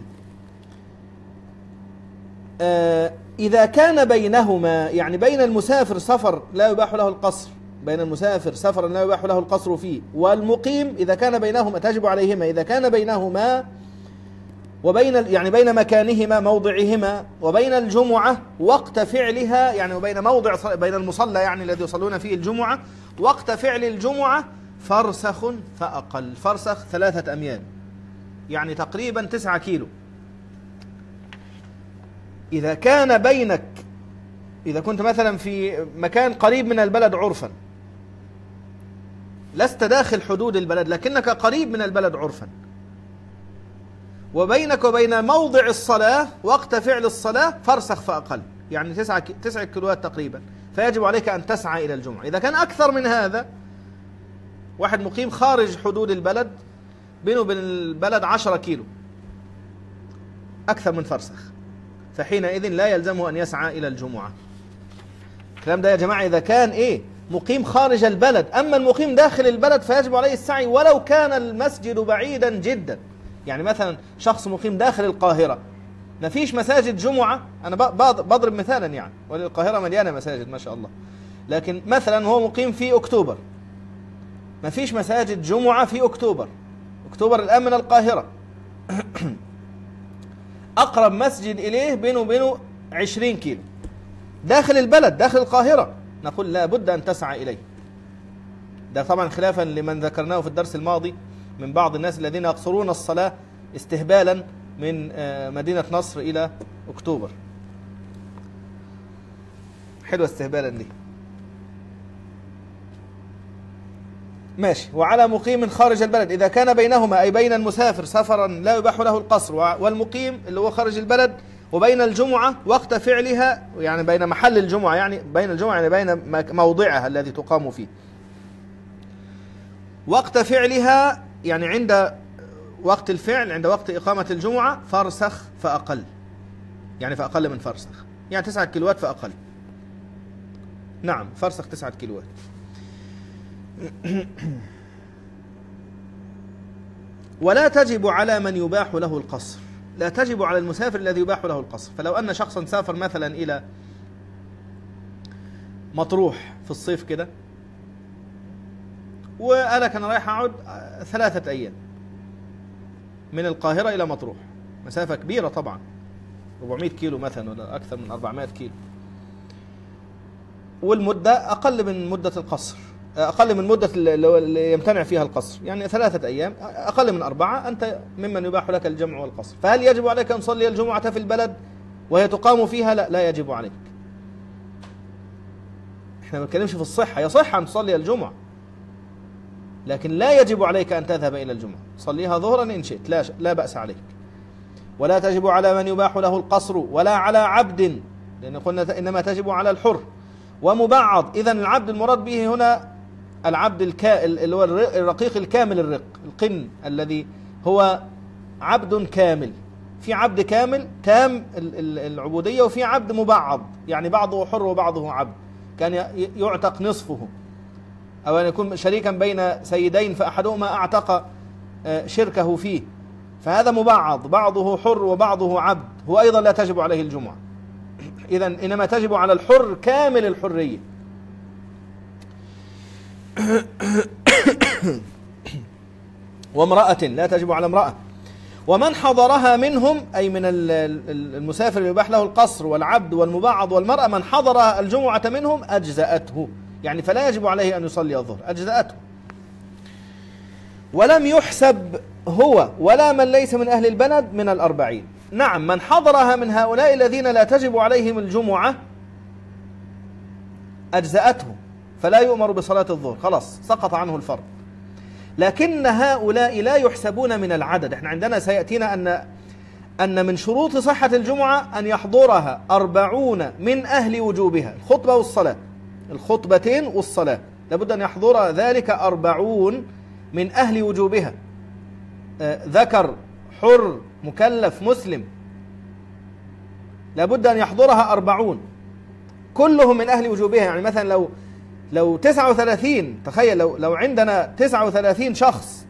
آه إذا كان بينهما، يعني بين المسافر سفر لا يباح له القصر، بين المسافر سفرا لا يباح له القصر فيه، والمقيم إذا كان بينهما تجب عليهما، إذا كان بينهما وبين يعني بين مكانهما موضعهما وبين الجمعة وقت فعلها، يعني وبين موضع بين المصلى يعني الذي يصلون فيه الجمعة وقت فعل الجمعة فرسخ فأقل. فرسخ ثلاثة أميال، يعني تقريبا تسعة كيلو. إذا كان بينك، إذا كنت مثلا في مكان قريب من البلد عرفا، لست داخل حدود البلد لكنك قريب من البلد عرفا، وبينك وبين موضع الصلاة وقت فعل الصلاة فرسخ فأقل، يعني تسعة تسعة كيلوات تقريبا، فيجب عليك أن تسعى إلى الجمعة. إذا كان أكثر من هذا، واحد مقيم خارج حدود البلد بينه وبين البلد عشرة كيلو، أكثر من فرسخ، فحينئذ لا يلزمه أن يسعى إلى الجمعة. الكلام ده يا جماعة إذا كان إيه مقيم خارج البلد. أما المقيم داخل البلد فيجب عليه السعي ولو كان المسجد بعيدا جدا. يعني مثلا شخص مقيم داخل القاهرة ما فيش مساجد جمعة، أنا بضرب مثالا يعني، والقاهرة مليانة مساجد ما شاء الله، لكن مثلا هو مقيم في أكتوبر، ما فيش مساجد جمعة في أكتوبر. أكتوبر الآن من القاهرة أقرب مسجد إليه بينه وبينه عشرين كيلو داخل البلد داخل القاهرة، نقول لا بد أن تسعى إليه. ده طبعا خلافا لمن ذكرناه في الدرس الماضي من بعض الناس الذين يقصرون الصلاة استهبالا من مدينة نصر إلى أكتوبر. حلوة استهبالا دي، ماشي. وعلى مقيم خارج البلد إذا كان بينهما، أي بين المسافر سفرا لا يباح له القصر والمقيم اللي هو خارج البلد وبين الجمعة وقت فعلها، يعني بين محل الجمعة، يعني بين الجمعة يعني بين موضعها الذي تقام فيه وقت فعلها، يعني عند وقت الفعل عند وقت إقامة الجمعة فرسخ فأقل، يعني فأقل من فرسخ، يعني تسعة كيلوات فأقل. نعم فرسخ تسعة كيلوات. ولا تجب على من يباح له القصر، لا تجب على المسافر الذي يباح له القصر. فلو أن شخصا سافر مثلا إلى مطروح في الصيف كده وقال لك أنا رايح أقعد ثلاثة أيام من القاهرة إلى مطروح، مسافة كبيرة طبعا، أربعمائة كيلو مثلا ولا أكثر من أربعمائة كيلو، والمدة أقل من مدة القصر، أقل من مدة اللي يمتنع فيها القصر، يعني ثلاثة أيام أقل من أربعة، أنت ممن يباح لك الجمع والقصر. فهل يجب عليك أن تصلي الجمعة في البلد وهي تقام فيها؟ لا، لا يجب عليك. إحنا ما بنتكلمش في الصحة، يصح أن تصلي الجمعة لكن لا يجب عليك أن تذهب إلى الجمعة، صليها ظهرا إن شئت، لا, لا بأس عليك. ولا تجب على من يباح له القصر ولا على عبد، لأن قلنا إنما تجب على الحر ومبعض. إذن العبد المراد به هنا العبد الكا اللي هو الرقيق الكامل الرق القن، الذي هو عبد كامل. في عبد كامل تام العبودية، وفي عبد مبعض يعني بعضه حر وبعضه عبد، كان يعتق نصفه، أو أن يكون شريكا بين سيدين فأحدهما أعتق شركه فيه فهذا مبعض، بعضه حر وبعضه عبد، هو أيضا لا تجب عليه الجمعة. إذن إنما تجب على الحر كامل الحرية. وامرأة لا تجب على امرأة. ومن حضرها منهم، أي من المسافر اللي يباح له القصر والعبد والمبعض والمرأة، من حضر الجمعة منهم أجزأته، يعني فلا يجب عليه أن يصلي الظهر، أجزأته. ولم يحسب هو ولا من ليس من أهل البلد من الأربعين. نعم، من حضرها من هؤلاء الذين لا تجب عليهم الجمعة أجزأته، فلا يؤمر بصلاة الظهر، خلاص سقط عنه الفرض. لكن هؤلاء لا يحسبون من العدد. احنا عندنا سيأتينا أن أن من شروط صحة الجمعة أن يحضرها أربعون من أهل وجوبها، الخطبة والصلاة، الخطبتين والصلاة، لابد أن يحضر ذلك أربعون من أهل وجوبها، آه ذكر حر مكلف مسلم، لابد أن يحضرها أربعون كلهم من أهل وجوبها. يعني مثلا لو لو تسعة وثلاثين، تخيل لو لو عندنا تسعة وثلاثين شخص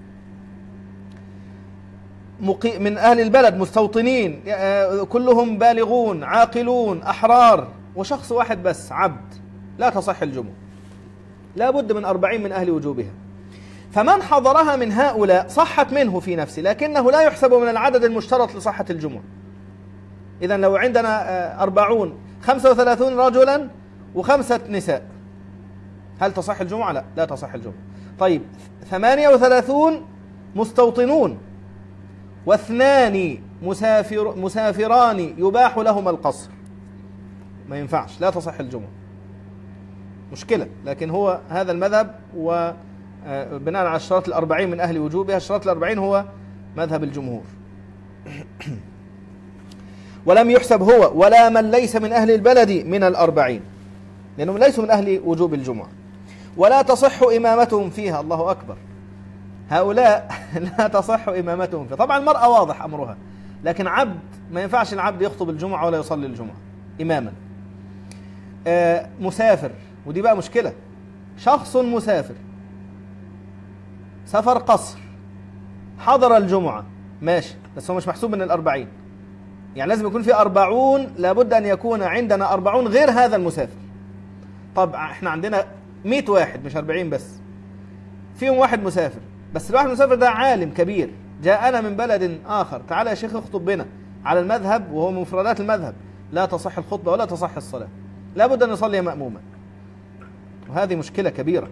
من أهل البلد مستوطنين كلهم بالغون عاقلون أحرار، وشخص واحد بس عبد، لا تصح الجمعة، لا بد من أربعين من أهل وجوبها. فمن حضرها من هؤلاء صحت منه في نفسه، لكنه لا يحسب من العدد المشترط لصحة الجمعة. إذن لو عندنا أربعون، خمسة وثلاثون رجلا وخمسة نساء، هل تصح الجمعة؟ لا، لا تصح الجمعة. طيب ثمانية وثلاثون مستوطنون واثنان مسافر مسافران يباح لهما القصر، ما ينفعش، لا تصح الجمعة، مشكلة. لكن هو هذا المذهب، وبناء على الشرط الأربعين من أهل وجوبها، الشرط الأربعين هو مذهب الجمهور. ولم يحسب هو ولا من ليس من أهل البلد من الأربعين، لأنهم ليسوا من أهل وجوب الجمعة، ولا تصح إمامتهم فيها. الله أكبر، هؤلاء لا تصح إمامتهم فيها. طبعا المرأة واضح أمرها، لكن عبد ما ينفعش العبد يخطب الجمعة ولا يصلي الجمعة إماما. آه مسافر، ودي بقى مشكلة، شخص مسافر سفر قصر حضر الجمعة ماشي، بس هو مش محسوب من الأربعين. يعني لازم يكون في أربعون، لابد أن يكون عندنا أربعون غير هذا المسافر. طب احنا عندنا مئة واحد مش أربعين بس، فيهم واحد مسافر، بس الواحد المسافر ده عالم كبير جاءنا من بلد آخر، تعالى يا شيخ اخطب بنا على المذهب، وهو مفردات المذهب، لا تصح الخطبة ولا تصح الصلاة، لابد أن يصلي مأموما، وهذه مشكلة كبيرة.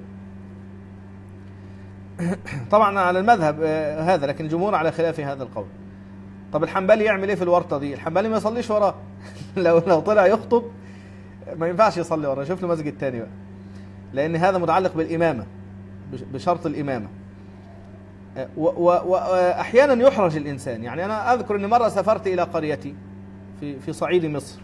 طبعا على المذهب هذا، لكن الجمهور على خلاف هذا القول. طب الحنبلي يعمل ايه في الورطة دي؟ الحنبلي ما يصليش وراه. لو لو طلع يخطب ما ينفعش يصلي وراه، شوف له مسجد تاني بقى، لأن هذا متعلق بالإمامة، بشرط الإمامة. وأحيانا يحرج الإنسان. يعني أنا أذكر أني مرة سافرت إلى قريتي في في صعيد مصر،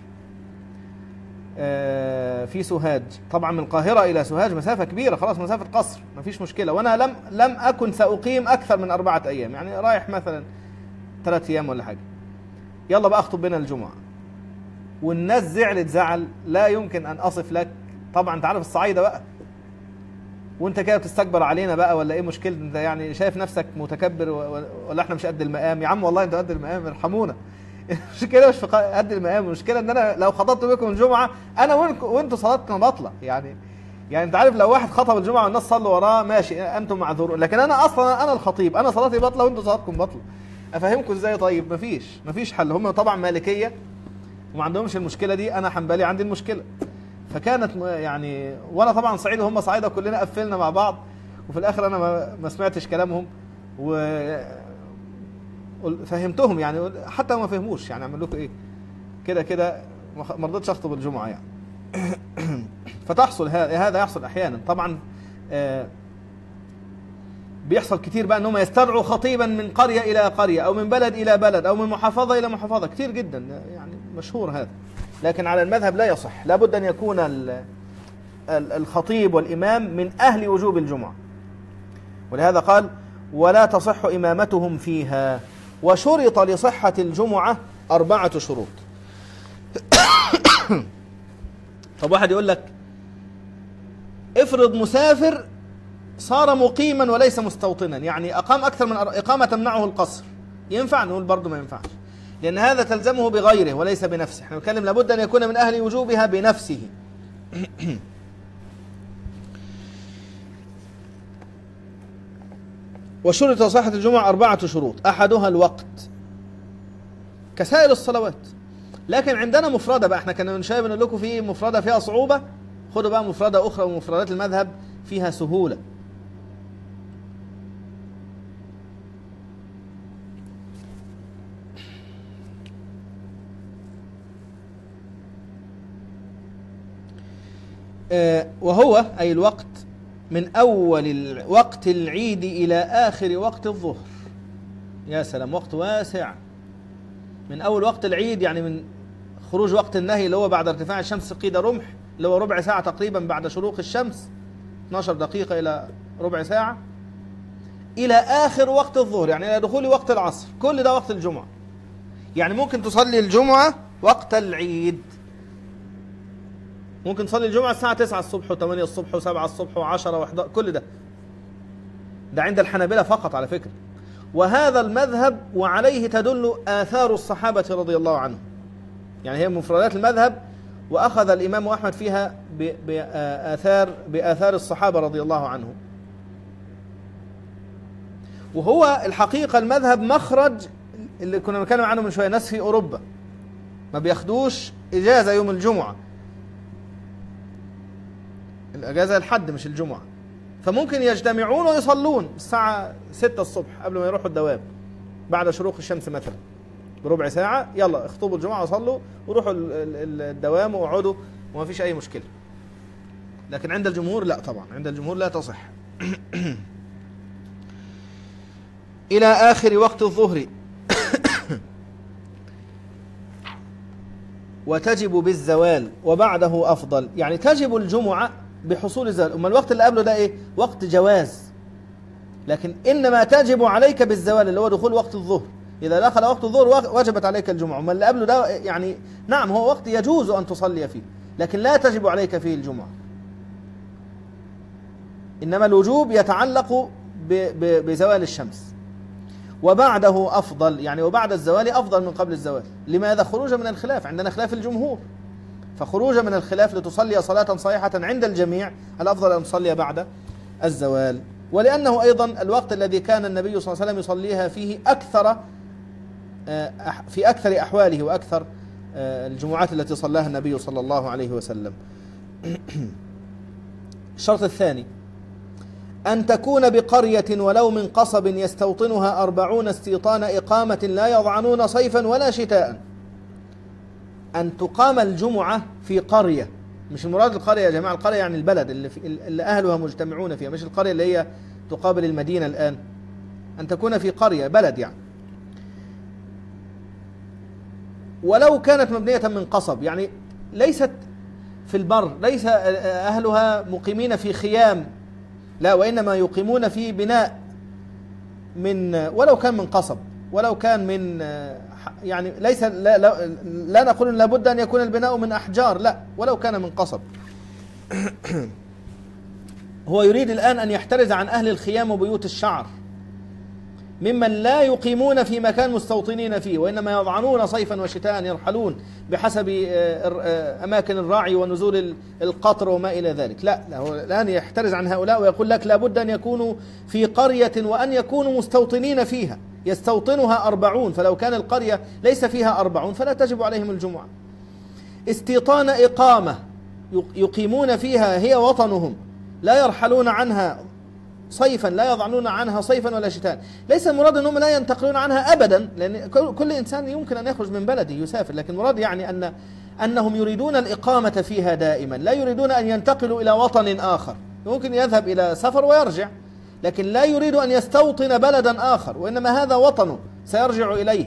في سوهاج. طبعا من القاهرة إلى سوهاج مسافة كبيرة، خلاص مسافة قصر، ما فيش مشكلة، وأنا لم لم أكن سأقيم أكثر من أربعة أيام، يعني رايح مثلا ثلاث أيام ولا حاجة. يلا بقى أخطب بنا الجمعة، والناس زعلت زعل لا يمكن أن أصف لك. طبعا أنت عارف الصعايدة بقى، وأنت كده بتستكبر علينا بقى ولا إيه مشكلة؟ أنت يعني شايف نفسك متكبر ولا إحنا مش قد المقام؟ يا عم والله أنت قد المقام، ارحمونا. المشكلة مش في قد المقام، المشكلة إن أنا لو خطبت بكم الجمعة أنا وأنتوا صلاتكم بطلة. يعني يعني أنت عارف لو واحد خطب الجمعة والناس صلوا وراه ماشي، أنتم معذورون، لكن أنا أصلا أنا الخطيب، أنا صلاتي بطلة وأنتوا صلاتكم بطلة، أفهمكم إزاي؟ طيب مفيش مفيش حل. هم طبعا مالكية وما عندهمش المشكلة دي، أنا حنبلي عندي المشكلة. فكانت يعني، وأنا طبعا صعيدي وهم صعيدة، كلنا قفلنا مع بعض، وفي الآخر أنا ما, ما سمعتش كلامهم وفهمتهم، يعني حتى ما فهموش، يعني أعمل لكم إيه؟ كده كده ما رضيتش أخطب الجمعة يعني. فتحصل هذا، يحصل أحيانا طبعا. آه بيحصل كتير بقى انهم يستدعوا خطيبا من قرية الى قرية، او من بلد الى بلد، او من محافظة الى محافظة، كتير جدا يعني مشهور هذا. لكن على المذهب لا يصح، لابد ان يكون الخطيب والامام من اهل وجوب الجمعة، ولهذا قال ولا تصح امامتهم فيها. وشرط لصحة الجمعة اربعة شروط. طب واحد يقول لك افرض مسافر صار مقيما وليس مستوطنا، يعني أقام أكثر من إقامة تمنعه القصر، ينفع؟ نقول برضه ما ينفعش، لأن هذا تلزمه بغيره وليس بنفسه. احنا نتكلم لابد أن يكون من أهل وجوبها بنفسه. وشرط صحة الجمعة أربعة شروط، أحدها الوقت كسائر الصلوات. لكن عندنا مفردة بقى، احنا كنا من شوية بنقول لكم في مفردة فيها صعوبة، خدوا بقى مفردة أخرى ومفردات المذهب فيها سهولة. آه وهو أي الوقت من أول وقت العيد إلى آخر وقت الظهر. يا سلام، وقت واسع. من أول وقت العيد يعني من خروج وقت النهي اللي هو بعد ارتفاع الشمس قيد رمح، اللي هو ربع ساعة تقريبا بعد شروق الشمس، اثناشر دقيقة إلى ربع ساعة، إلى آخر وقت الظهر يعني إلى دخول وقت العصر. كل ده وقت الجمعة. يعني ممكن تصلي الجمعة وقت العيد، ممكن تصلي الجمعة الساعة تسعة الصبح وثمانية الصبح وسبعة الصبح وعشرة وحداشر، كل ده ده عند الحنابلة فقط على فكرة. وهذا المذهب وعليه تدل آثار الصحابة رضي الله عنهم. يعني هي مفردات المذهب، وأخذ الإمام أحمد فيها بآثار بآثار الصحابة رضي الله عنهم. وهو الحقيقة المذهب مخرج اللي كنا بنتكلم عنه من شوية، ناس في أوروبا ما بياخدوش إجازة يوم الجمعة، الإجازة الحد مش الجمعة، فممكن يجتمعون ويصلون الساعة ستة الصبح قبل ما يروحوا الدوام بعد شروق الشمس مثلا بربع ساعة، يلا اخطبوا الجمعة وصلوا وروحوا الدوام واقعدوا وما فيش أي مشكلة. لكن عند الجمهور لا، طبعا عند الجمهور لا تصح. إلى آخر وقت الظهر. وتجب بالزوال وبعده أفضل. يعني تجب الجمعة بحصول الزوال. أما الوقت اللي قبله ده إيه؟ وقت جواز. لكن إنما تجب عليك بالزوال اللي هو دخول وقت الظهر. إذا دخل وقت الظهر وجبت عليك الجمعة. أما اللي قبله ده يعني نعم هو وقت يجوز أن تصلي فيه، لكن لا تجب عليك فيه الجمعة. إنما الوجوب يتعلق بزوال الشمس. وبعده أفضل، يعني وبعد الزوال أفضل من قبل الزوال. لماذا؟ خروجا من الخلاف، عندنا خلاف الجمهور، فخروجا من الخلاف لتصلي صلاة صحيحة عند الجميع الأفضل أن تصلي بعد الزوال. ولأنه أيضا الوقت الذي كان النبي صلى الله عليه وسلم يصليها فيه أكثر في أكثر أحواله وأكثر الجمعات التي صلاها النبي صلى الله عليه وسلم. الشرط الثاني أن تكون بقرية ولو من قصب يستوطنها أربعون استيطان إقامة لا يضعنون صيفا ولا شتاء. أن تقام الجمعة في قرية، مش المراد القرية يا جماعة، القرية يعني البلد اللي, في اللي أهلها مجتمعون فيها، مش القرية اللي هي تقابل المدينة الآن. أن تكون في قرية بلد يعني، ولو كانت مبنية من قصب، يعني ليست في البر، ليس أهلها مقيمين في خيام، لا، وإنما يقيمون في بناء من ولو كان من قصب، ولو كان من يعني ليس لا, لا, لا نقول إن لابد أن يكون البناء من أحجار، لا، ولو كان من قصب. هو يريد الآن أن يحترز عن أهل الخيام وبيوت الشعر ممن لا يقيمون في مكان مستوطنين فيه، وإنما يضعنون صيفا وشتاء، يرحلون بحسب أماكن الراعي ونزول القطر وما إلى ذلك. لا, لا هو الآن يحترز عن هؤلاء ويقول لك لابد أن يكونوا في قرية وأن يكونوا مستوطنين فيها، يستوطنها أربعون، فلو كان القرية ليس فيها أربعون فلا تجب عليهم الجمعة. استيطان إقامة يقيمون فيها، هي وطنهم، لا يرحلون عنها صيفا، لا يضعنون عنها صيفا ولا شتاء. ليس المراد أنهم لا ينتقلون عنها أبدا، لأن كل إنسان يمكن أن يخرج من بلده يسافر، لكن المراد يعني أن أنهم يريدون الإقامة فيها دائما، لا يريدون أن ينتقلوا إلى وطن آخر. ممكن يذهب إلى سفر ويرجع، لكن لا يريد أن يستوطن بلدا آخر، وإنما هذا وطنه سيرجع إليه.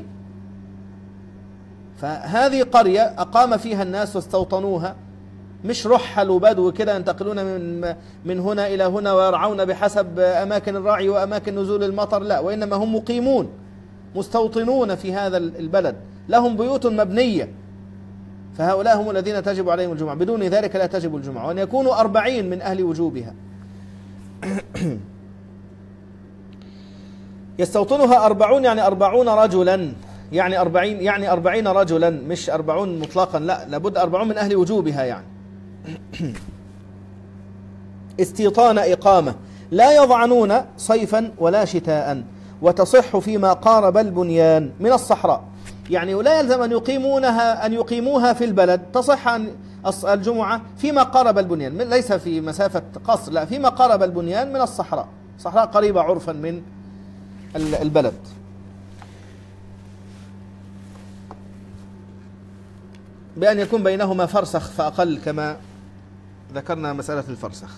فهذه قرية أقام فيها الناس واستوطنوها، مش رحلوا بدو كده ينتقلون من من هنا إلى هنا ويرعون بحسب أماكن الرعي وأماكن نزول المطر، لا، وإنما هم مقيمون مستوطنون في هذا البلد، لهم بيوت مبنية، فهؤلاء هم الذين تجب عليهم الجمعة. بدون ذلك لا تجب الجمعة، وأن يكونوا أربعين من أهل وجوبها. يستوطنها أربعون يعني أربعون رجلا، يعني أربعين يعني أربعين رجلا، مش أربعون مطلقا، لا، لابد أربعون من أهل وجوبها يعني. استيطان إقامة، لا يضعنون صيفا ولا شتاء، وتصح فيما قارب البنيان من الصحراء، يعني ولا يلزم أن يقيمونها أن يقيموها في البلد، تصح أن الجمعة فيما قارب البنيان، ليس في مسافة قصر، لا، فيما قارب البنيان من الصحراء، صحراء قريبة عرفا من البلد. بأن يكون بينهما فرسخ فأقل، كما ذكرنا مسألة الفرسخ.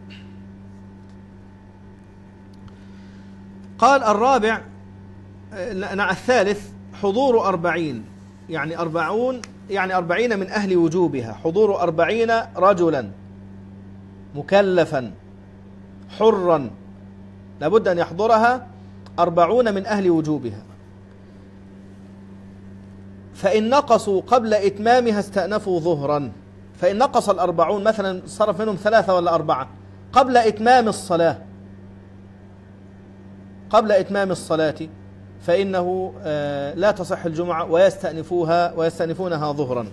قال الرابع نع الثالث حضور أربعين، يعني أربعون يعني أربعين من أهل وجوبها، حضور أربعين رجلا مكلفا حرا، لابد أن يحضرها أربعون من أهل وجوبها، فإن نقصوا قبل إتمامها استأنفوا ظهرا، فإن نقص الأربعون مثلا صرف منهم ثلاثة ولا أربعة قبل إتمام الصلاة قبل إتمام الصلاة فإنه لا تصح الجمعة ويستأنفوها ويستأنفونها ظهرا.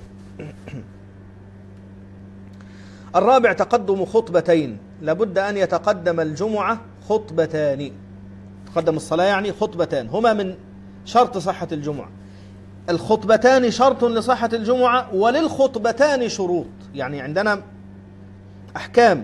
الرابع تقدم خطبتين، لابد أن يتقدم الجمعة خطبتان، تقدم الصلاة يعني خطبتان، هما من شرط صحة الجمعة. الخطبتان شرط لصحة الجمعة، وللخطبتان شروط، يعني عندنا أحكام.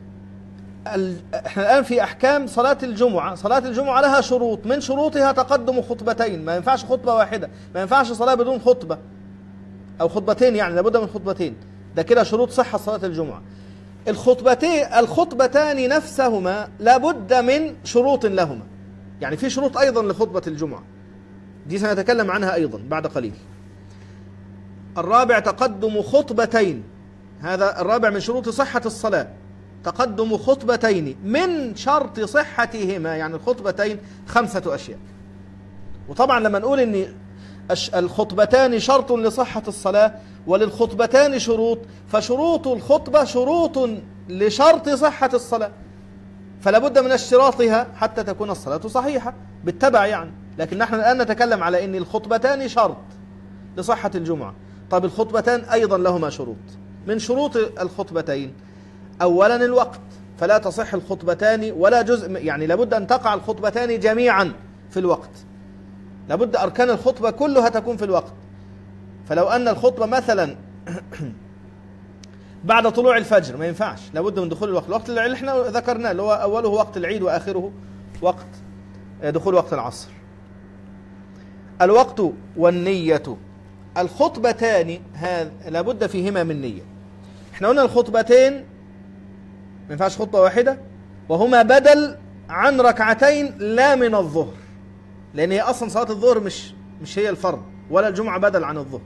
احنا الآن في أحكام صلاة الجمعة، صلاة الجمعة لها شروط، من شروطها تقدم خطبتين، ما ينفعش خطبة واحدة، ما ينفعش صلاة بدون خطبة أو خطبتين، يعني لابد من خطبتين، ده كده شروط صحة صلاة الجمعة. الخطبتين الخطبتان نفسهما لابد من شروط لهما، يعني في شروط أيضا لخطبة الجمعة، دي سنتكلم عنها أيضا بعد قليل. الرابع تقدم خطبتين، هذا الرابع من شروط صحة الصلاة، تقدم خطبتين من شرط صحتهما، يعني الخطبتين خمسة أشياء. وطبعا لما نقول إن الخطبتان شرط لصحة الصلاة وللخطبتان شروط، فشروط الخطبة شروط لشرط صحة الصلاة، فلا بد من اشتراطها حتى تكون الصلاة صحيحة بالتبع يعني. لكن نحن الآن نتكلم على أن الخطبتان شرط لصحة الجمعة. طب الخطبتان أيضا لهما شروط، من شروط الخطبتين أولا الوقت، فلا تصح الخطبتان ولا جزء، يعني لابد أن تقع الخطبتان جميعا في الوقت، لابد أركان الخطبة كلها تكون في الوقت. فلو أن الخطبة مثلا بعد طلوع الفجر ما ينفعش، لابد من دخول الوقت، الوقت اللي احنا ذكرناه اللي هو أوله وقت العيد وآخره وقت دخول وقت العصر. الوقت والنية، الخطبتان هذا لابد فيهما من نية. احنا قلنا الخطبتين ما ينفعش خطبة واحدة، وهما بدل عن ركعتين لا من الظهر، لأن هي أصلا صلاة الظهر مش مش هي الفرض، ولا الجمعة بدل عن الظهر.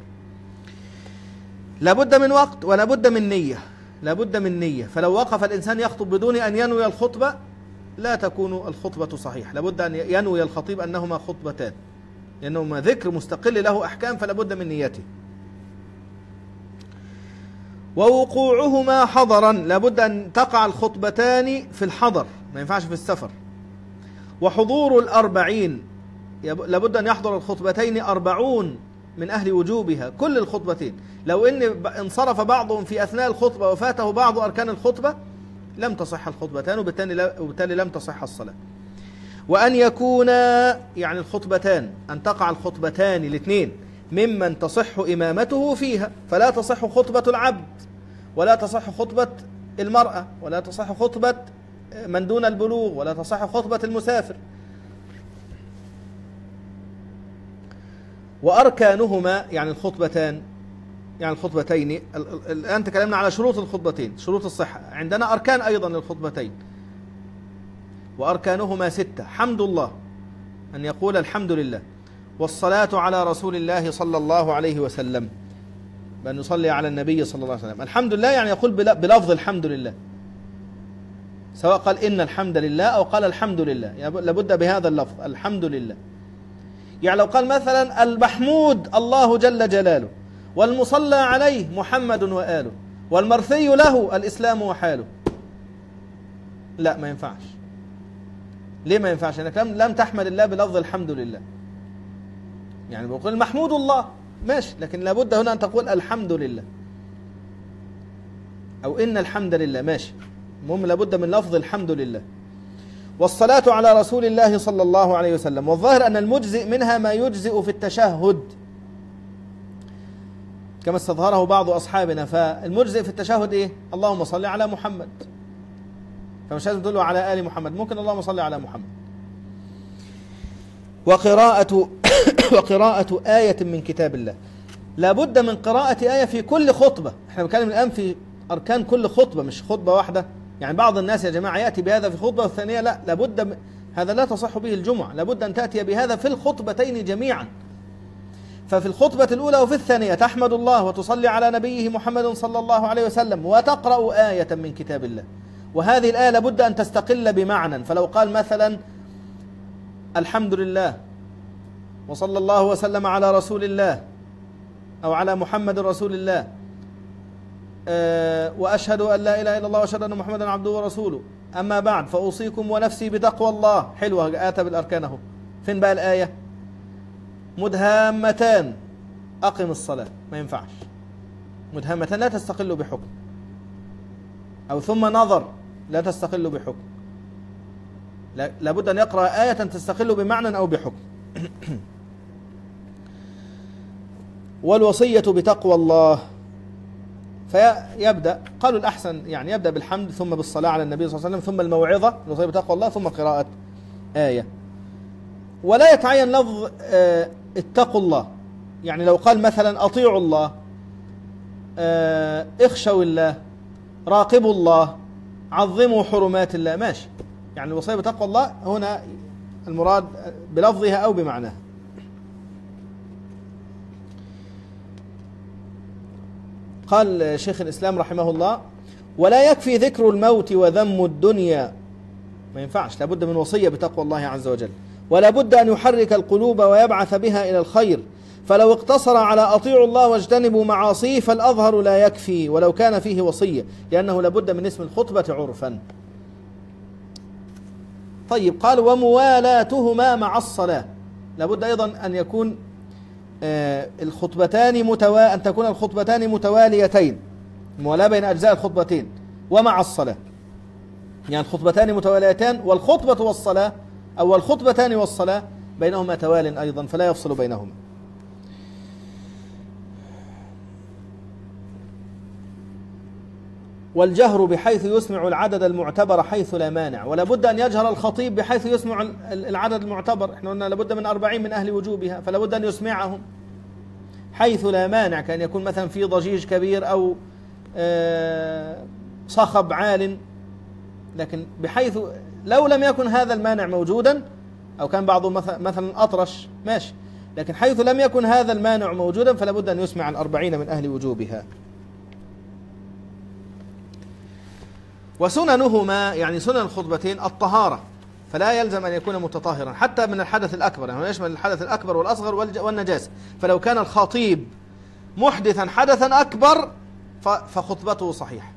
لابد من وقت ولابد من نية، لابد من نية. فلو وقف الإنسان يخطب بدون أن ينوي الخطبة لا تكون الخطبة صحيحة، لابد أن ينوي الخطيب أنهما خطبتان، لأنهما ذكر مستقل له أحكام، فلابد من نيته. ووقوعهما حضرا، لابد أن تقع الخطبتان في الحضر، ما ينفعش في السفر. وحضور الأربعين، لابد أن يحضر الخطبتين أربعون من أهل وجوبها، كل الخطبتين. لو إن انصرف بعضهم في أثناء الخطبة وفاته بعض أركان الخطبة لم تصح الخطبتان، وبالتالي لم تصح الصلاة. وأن يكونا، يعني الخطبتان أن تقع الخطبتان الاثنين ممن تصح إمامته فيها، فلا تصح خطبة العبد، ولا تصح خطبة المرأة، ولا تصح خطبة من دون البلوغ، ولا تصح خطبة المسافر. وأركانهما، يعني الخطبتان يعني الخطبتين، الآن تكلمنا على شروط الخطبتين، شروط الصحة، عندنا أركان أيضا للخطبتين. وأركانهما ستة: حمد الله، أن يقول الحمد لله، والصلاة على رسول الله صلى الله عليه وسلم، بأن يصلي على النبي صلى الله عليه وسلم. الحمد لله يعني يقول بلفظ الحمد لله، سواء قال إن الحمد لله أو قال الحمد لله، لابد بهذا اللفظ الحمد لله. يعني لو قال مثلا المحمود الله جل جلاله، والمصلى عليه محمد وآله، والمرثي له الإسلام وحاله، لا، ما ينفعش، ليه ما ينفعش؟ انك لم لم تحمد الله بلفظ الحمد لله. يعني بقول محمود الله ماشي، لكن لابد هنا ان تقول الحمد لله او ان الحمد لله ماشي، المهم لابد من لفظ الحمد لله. والصلاة على رسول الله صلى الله عليه وسلم، والظاهر ان المجزئ منها ما يجزئ في التشهد كما استظهره بعض اصحابنا. فالمجزئ في التشهد ايه؟ اللهم صل على محمد، فمش لازم تقول له على آل محمد، ممكن اللهم صل على محمد. وقراءة وقراءة آية من كتاب الله، لابد من قراءة آية في كل خطبة. احنا بنتكلم الآن في أركان كل خطبة مش خطبة واحدة. يعني بعض الناس يا جماعة يأتي بهذا في خطبة والثانية لا، لابد م... هذا لا تصح به الجمعة، لابد أن تأتي بهذا في الخطبتين جميعا. ففي الخطبة الأولى وفي الثانية تحمد الله وتصلي على نبيه محمد صلى الله عليه وسلم وتقرأ آية من كتاب الله، وهذه الآية لابد أن تستقل بمعنى. فلو قال مثلا الحمد لله وصلى الله وسلم على رسول الله أو على محمد رسول الله أه وأشهد أن لا إله إلا الله وأشهد أن محمدا عبده ورسوله، أما بعد فأوصيكم ونفسي بتقوى الله. حلوة، آتى بالأركان أهو. فين بقى الآية؟ مدهامتان أقم الصلاة، ما ينفعش. مدهامتان لا تستقل بحكم، أو ثم نظر لا تستقل بحكم، لابد أن يقرأ آية تستقل بمعنى أو بحكم. والوصية بتقوى الله، فيبدأ قالوا الأحسن يعني يبدأ بالحمد ثم بالصلاة على النبي صلى الله عليه وسلم ثم الموعظة الوصية بتقوى الله ثم قراءة آية. ولا يتعين لفظ اه اتقوا الله. يعني لو قال مثلا أطيعوا الله، اه اخشوا الله، راقبوا الله، عظموا حرمات الله، ماشي. يعني الوصية بتقوى الله هنا المراد بلفظها أو بمعناها. قال شيخ الإسلام رحمه الله: ولا يكفي ذكر الموت وذم الدنيا، ما ينفعش، لابد من وصية بتقوى الله عز وجل. ولا بد أن يحرك القلوب ويبعث بها إلى الخير. فلو اقتصر على أطيعوا الله واجتنبوا معاصيه فالأظهر لا يكفي ولو كان فيه وصية، لأنه لابد من اسم الخطبة عرفا. طيب، قال وموالاتهما مع الصلاة، لابد أيضا أن يكون آه الخطبتان متوا... أن تكون الخطبتان متواليتين، الموالاة بين أجزاء الخطبتين ومع الصلاة. يعني الخطبتان متواليتان والخطبة والصلاة أو الخطبتان والصلاة بينهما توال أيضا فلا يفصل بينهما. والجهر بحيث يسمع العدد المعتبر حيث لا مانع، ولا بد أن يجهر الخطيب بحيث يسمع العدد المعتبر. احنا قلنا لابد من أربعين من أهل وجوبها، فلا بد أن يسمعهم حيث لا مانع، كان يكون مثلا في ضجيج كبير أو صخب عال، لكن بحيث لو لم يكن هذا المانع موجودا أو كان بعضه مثلا أطرش ماشي، لكن حيث لم يكن هذا المانع موجودا فلا بد أن يسمع الأربعين من أهل وجوبها. وسننهما يعني سنن الخطبتين الطهارة، فلا يلزم أن يكون متطهرا حتى من الحدث الأكبر، يعني يشمل الحدث الأكبر والأصغر والنجاسة. فلو كان الخطيب محدثا حدثا أكبر فخطبته صحيحة،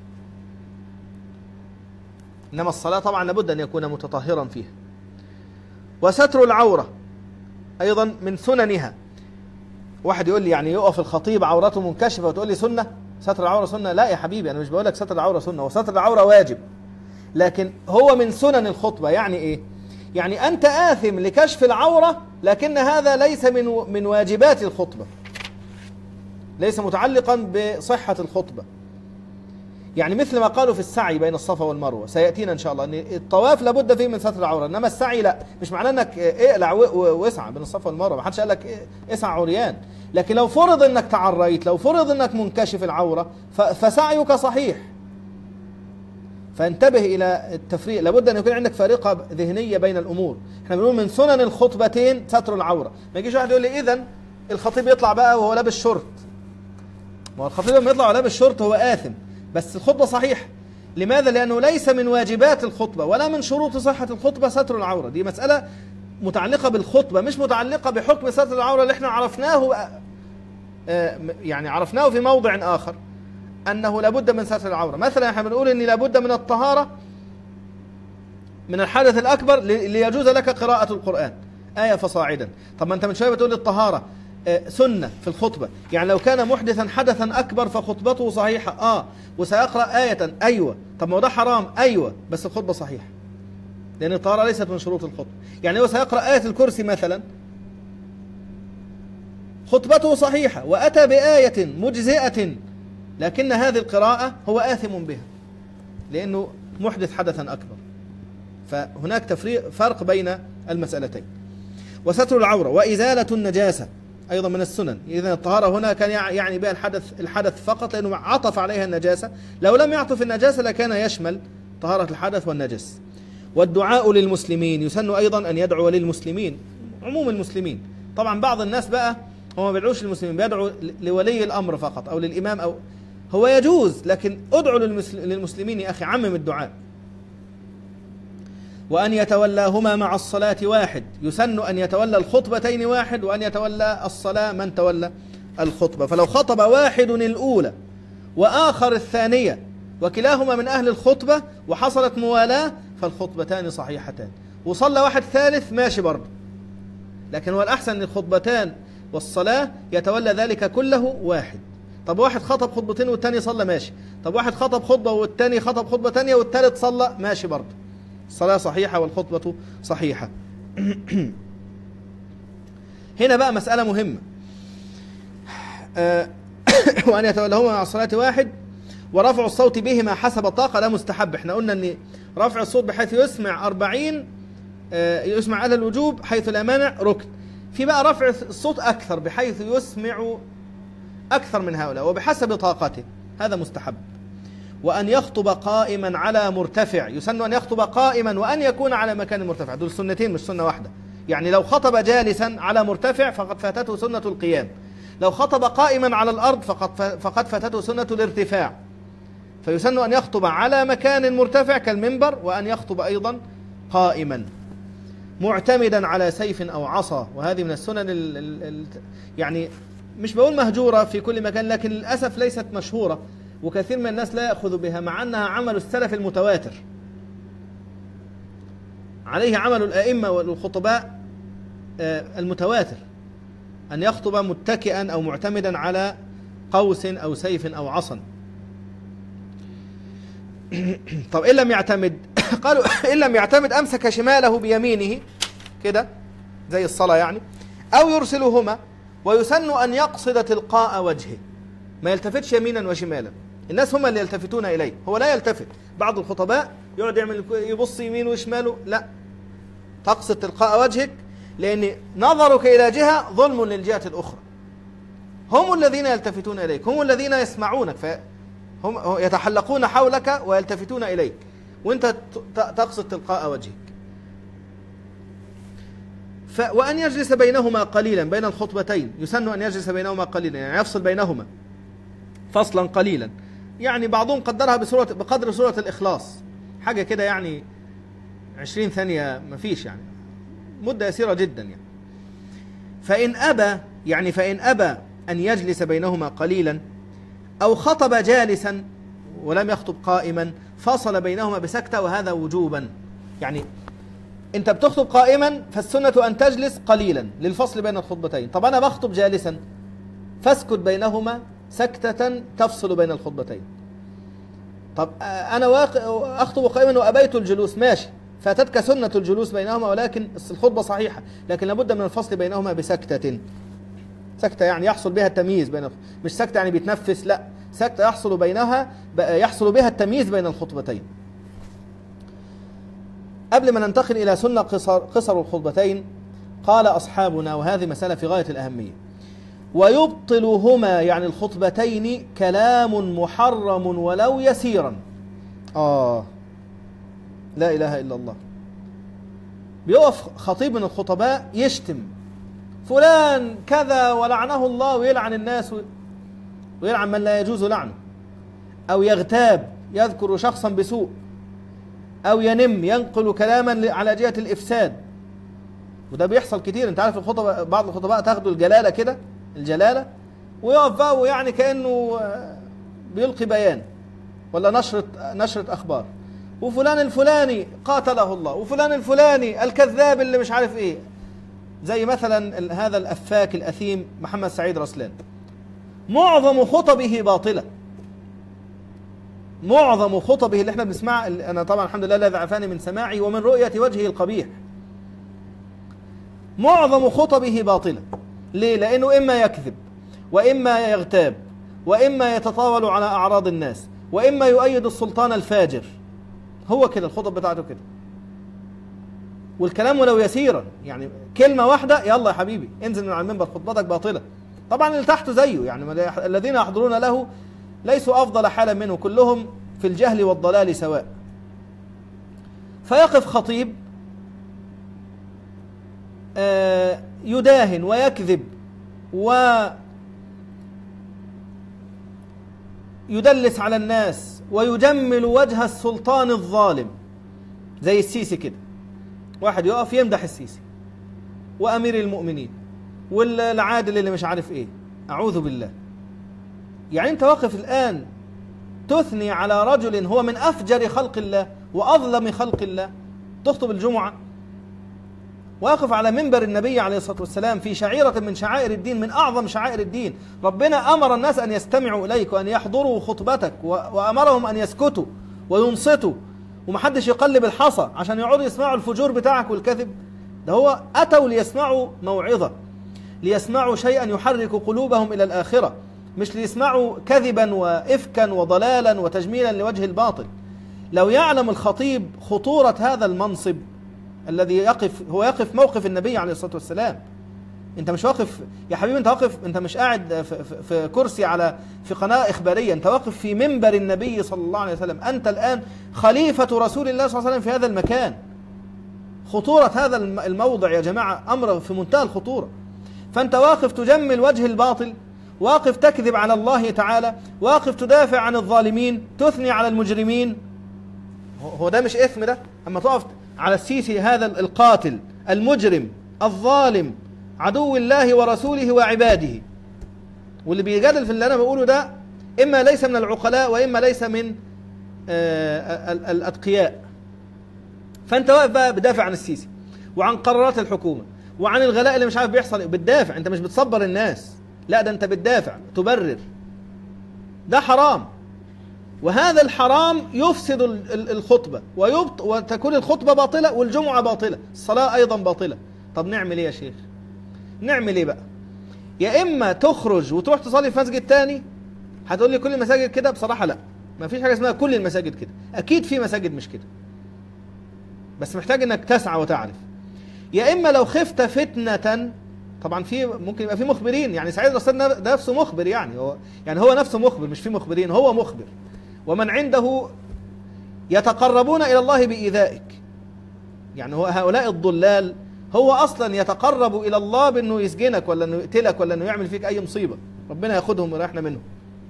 إنما الصلاة طبعا لابد أن يكون متطهرا فيها. وستر العورة أيضا من سننها. واحد يقول لي يعني يقف الخطيب عورته منكشفة وتقول لي سنة؟ ستر العورة سنة؟ لا يا حبيبي، أنا مش بقول لك ستر العورة سنة، وستر العورة واجب، لكن هو من سنن الخطبة. يعني إيه؟ يعني أنت آثم لكشف العورة، لكن هذا ليس من من واجبات الخطبة، ليس متعلقا بصحة الخطبة. يعني مثل ما قالوا في السعي بين الصفا والمروة، سيأتينا إن شاء الله أن الطواف لابد فيه من ستر العورة، إنما السعي لا، مش معناه أنك اقلع واسعى بين الصفا والمروة، ما حدش قال لك اسعى عريان، لكن لو فرض أنك تعريت، لو فرض أنك منكشف العورة فسعيك صحيح. فانتبه إلى التفريق، لابد أن يكون عندك فارقة ذهنية بين الأمور. احنا بنقول من سنن الخطبتين ستر العورة، ما يجيش واحد يقول لي إذن الخطيب يطلع بقى وهو لابس شورت. ما هو الخطيب لما يطلع وهو لابس شورت هو آثم، بس الخطبة صحيح. لماذا؟ لأنه ليس من واجبات الخطبة ولا من شروط صحة الخطبة ستر العورة. دي مسألة متعلقة بالخطبة، مش متعلقة بحكم ستر العورة اللي احنا عرفناه، يعني عرفناه في موضع آخر أنه لابد من ستر العورة. مثلا احنا بنقول أن لابد من الطهارة من الحدث الأكبر ليجوز لك قراءة القرآن آية فصاعدا. طب ما أنت من شوية بتقول الطهارة سنة في الخطبة، يعني لو كان محدثا حدثا أكبر فخطبته صحيحة آه وسيقرأ آية أيوة. طب ما هو ده حرام أيوة، بس الخطبة صحيحة لأن الطهارة ليست من شروط الخطبة. يعني هو سيقرأ آية الكرسي مثلا، خطبته صحيحة وأتى بآية مجزئة، لكن هذه القراءة هو آثم بها لأنه محدث حدثا أكبر. فهناك تفريق فرق بين المسألتين. وستر العورة وإزالة النجاسة أيضا من السنن. إذن الطهارة هنا كان يعني بها الحدث الحدث فقط لأنه عطف عليها النجاسة، لو لم يعطف النجاسة لكان يشمل طهارة الحدث والنجس. والدعاء للمسلمين، يسن أيضا أن يدعو للمسلمين عموم المسلمين. طبعا بعض الناس بقى هو ما بيدعوش للمسلمين، بيدعو لولي الأمر فقط أو للإمام، أو هو يجوز لكن ادعو للمسلمين يا أخي، عمم الدعاء. وأن يتولاهما مع الصلاة واحد، يسن أن يتولى الخطبتين واحد وأن يتولى الصلاة من تولى الخطبة. فلو خطب واحد الأولى وآخر الثانية وكلاهما من أهل الخطبة وحصلت موالاة فالخطبتان صحيحتان، وصلى واحد ثالث ماشي برضه، لكن هو الأحسن أن الخطبتان والصلاة يتولى ذلك كله واحد. طب واحد خطب خطبتين والتاني صلى ماشي، طب واحد خطب خطبة والتاني خطب خطبة تانية والتالت صلى ماشي برضه، الصلاة صحيحة والخطبة صحيحة. هنا بقى مسألة مهمة، وأن يتولهما مع الصلاة واحد. ورفع الصوت بهما حسب الطاقة لا مستحب. احنا قلنا أن رفع الصوت بحيث يسمع أربعين يسمع على الوجوب حيث لا مانع ركن. في بقى رفع الصوت أكثر بحيث يسمع أكثر من هؤلاء وبحسب طاقته، هذا مستحب. وأن يخطب قائما على مرتفع، يسن أن يخطب قائما وأن يكون على مكان مرتفع. دول سنتين مش سنة واحدة. يعني لو خطب جالسا على مرتفع فقد فاتته سنة القيام، لو خطب قائما على الأرض فقد فقد فاتته سنة الارتفاع. فيسن أن يخطب على مكان مرتفع كالمنبر، وأن يخطب أيضا قائما معتمدا على سيف أو عصا. وهذه من السنن ال ال ال يعني مش بقول مهجورة في كل مكان، لكن للأسف ليست مشهورة، وكثير من الناس لا يأخذ بها، مع أنها عمل السلف المتواتر، عليه عمل الأئمة والخطباء المتواتر، أن يخطب متكئا أو معتمدا على قوس أو سيف أو عصا. طب إن لم يعتمد قالوا إن لم يعتمد أمسك شماله بيمينه كده زي الصلاة يعني، أو يرسلهما. ويسن أن يقصد تلقاء وجهه، ما يلتفتش يمينا وشمالا. الناس هم اللي يلتفتون إليه، هو لا يلتفت. بعض الخطباء يقعد يعمل يبص يمين وشماله، لا، تقصد تلقاء وجهك، لأن نظرك إلى جهة ظلم للجهة الأخرى. هم الذين يلتفتون إليك، هم الذين يسمعونك، فهم يتحلقون حولك ويلتفتون إليك، وأنت تقصد تلقاء وجهك. ف... وأن يجلس بينهما قليلا، بين الخطبتين يسن أن يجلس بينهما قليلا، يعني يفصل بينهما فصلا قليلا. يعني بعضهم قدرها بسورة بقدر سورة الإخلاص، حاجة كده يعني عشرين ثانية، ما فيش يعني، مدة يسيرة جدا يعني. فإن أبى يعني فإن أبى أن يجلس بينهما قليلا أو خطب جالسا ولم يخطب قائما فصل بينهما بسكتة، وهذا وجوبا. يعني أنت بتخطب قائما فالسنة أن تجلس قليلا للفصل بين الخطبتين. طب أنا بخطب جالسا فاسكت بينهما سكتة تفصل بين الخطبتين. طب أنا أخطب قائما وأبيت الجلوس، ماشي، فاتتك سنة الجلوس بينهما، ولكن الخطبة صحيحة، لكن لابد من الفصل بينهما بسكتة. سكتة يعني يحصل بها التمييز بين، مش سكتة يعني بيتنفس، لا، سكتة يحصل بينها يحصل بها التمييز بين الخطبتين. قبل ما ننتقل إلى سنة قصر, قصر الخطبتين، قال أصحابنا، وهذه مسألة في غاية الأهمية: ويبطلهما يعني الخطبتين كلام محرم ولو يسيرا. آه لا إله إلا الله. بيقف خطيب من الخطباء يشتم فلان كذا ولعنه الله، ويلعن الناس ويلعن من لا يجوز لعنه، أو يغتاب يذكر شخصا بسوء، أو ينم ينقل كلاما على جهة الإفساد. وده بيحصل كتير. انت عارف الخطباء، بعض الخطباء تاخدوا الجلالة كده، الجلالة، ويقف بقى ويعني كأنه بيلقي بيان ولا نشرة نشرة أخبار، وفلان الفلاني قاتله الله، وفلان الفلاني الكذاب اللي مش عارف ايه، زي مثلا هذا الأفاك الأثيم محمد سعيد رسلان، معظم خطبه باطلة. معظم خطبه اللي احنا بنسمع، انا طبعا الحمد لله الذي عافاني من سماعي ومن رؤية وجهه القبيح، معظم خطبه باطلة. ليه؟ لأنه إما يكذب، وإما يغتاب، وإما يتطاول على أعراض الناس، وإما يؤيد السلطان الفاجر. هو كده الخطب بتاعته كده، والكلام ولو يسيرا، يعني كلمة واحدة يلا يا حبيبي انزل من على المنبر خطبتك باطلة. طبعا اللي تحته زيه، يعني الذين يحضرون له ليسوا أفضل حالا منه، كلهم في الجهل والضلال سواء. فيقف خطيب يداهن ويكذب ويدلس على الناس ويجمل وجه السلطان الظالم، زي السيسي كده. واحد يقف يمدح السيسي وأمير المؤمنين والعادل اللي مش عارف ايه، أعوذ بالله. يعني انت واقف الآن تثني على رجل هو من أفجر خلق الله وأظلم خلق الله، تخطب الجمعة، واقف على منبر النبي عليه الصلاة والسلام في شعيرة من شعائر الدين، من أعظم شعائر الدين. ربنا أمر الناس أن يستمعوا إليك وأن يحضروا خطبتك، وأمرهم أن يسكتوا وينصتوا، ومحدش يقلب الحصى عشان يقعدوا يسمعوا الفجور بتاعك والكذب. ده هو أتوا ليسمعوا موعظة، ليسمعوا شيئا يحرك قلوبهم إلى الآخرة، مش ليسمعوا كذبا وإفكا وضلالا وتجميلا لوجه الباطل. لو يعلم الخطيب خطورة هذا المنصب الذي يقف، هو يقف موقف النبي عليه الصلاة والسلام. انت مش واقف يا حبيبي، انت واقف، انت مش قاعد في, في, في كرسي على في قناة إخبارية، انت واقف في منبر النبي صلى الله عليه وسلم. انت الآن خليفة رسول الله صلى الله عليه وسلم في هذا المكان. خطورة هذا الموضع يا جماعة أمر في منتهى الخطورة. فانت واقف تجمل وجه الباطل، واقف تكذب على الله تعالى، واقف تدافع عن الظالمين، تثني على المجرمين. هو ده مش إثم ده؟ أما تقف على السيسي هذا القاتل المجرم الظالم عدو الله ورسوله وعباده، واللي بيجادل في اللي أنا بقوله ده إما ليس من العقلاء وإما ليس من آه الأتقياء. فأنت واقف بقى بدافع عن السيسي وعن قرارات الحكومة وعن الغلاء اللي مش عارف بيحصل، بتدافع. أنت مش بتصبر الناس، لا ده أنت بتدافع تبرر. ده حرام، وهذا الحرام يفسد الخطبة ويبط وتكون الخطبة باطلة والجمعة باطلة، الصلاة أيضا باطلة. طب نعمل إيه يا شيخ؟ نعمل إيه بقى؟ يا إما تخرج وتروح تصلي في مسجد تاني. هتقول لي كل المساجد كده؟ بصراحة لا، ما فيش حاجة اسمها كل المساجد كده، أكيد في مساجد مش كده، بس محتاج إنك تسعى وتعرف. يا إما لو خفت فتنة، طبعا في ممكن يبقى في مخبرين، يعني سعيد رسول نفسه مخبر، يعني هو يعني هو نفسه مخبر، مش في مخبرين، هو مخبر. ومن عنده يتقربون إلى الله بإيذائك، يعني هو هؤلاء الضلال هو أصلا يتقرب إلى الله بأنه يسجنك ولا أنه يقتلك ولا أنه يعمل فيك أي مصيبة، ربنا يأخذهم ويريحنا منهم.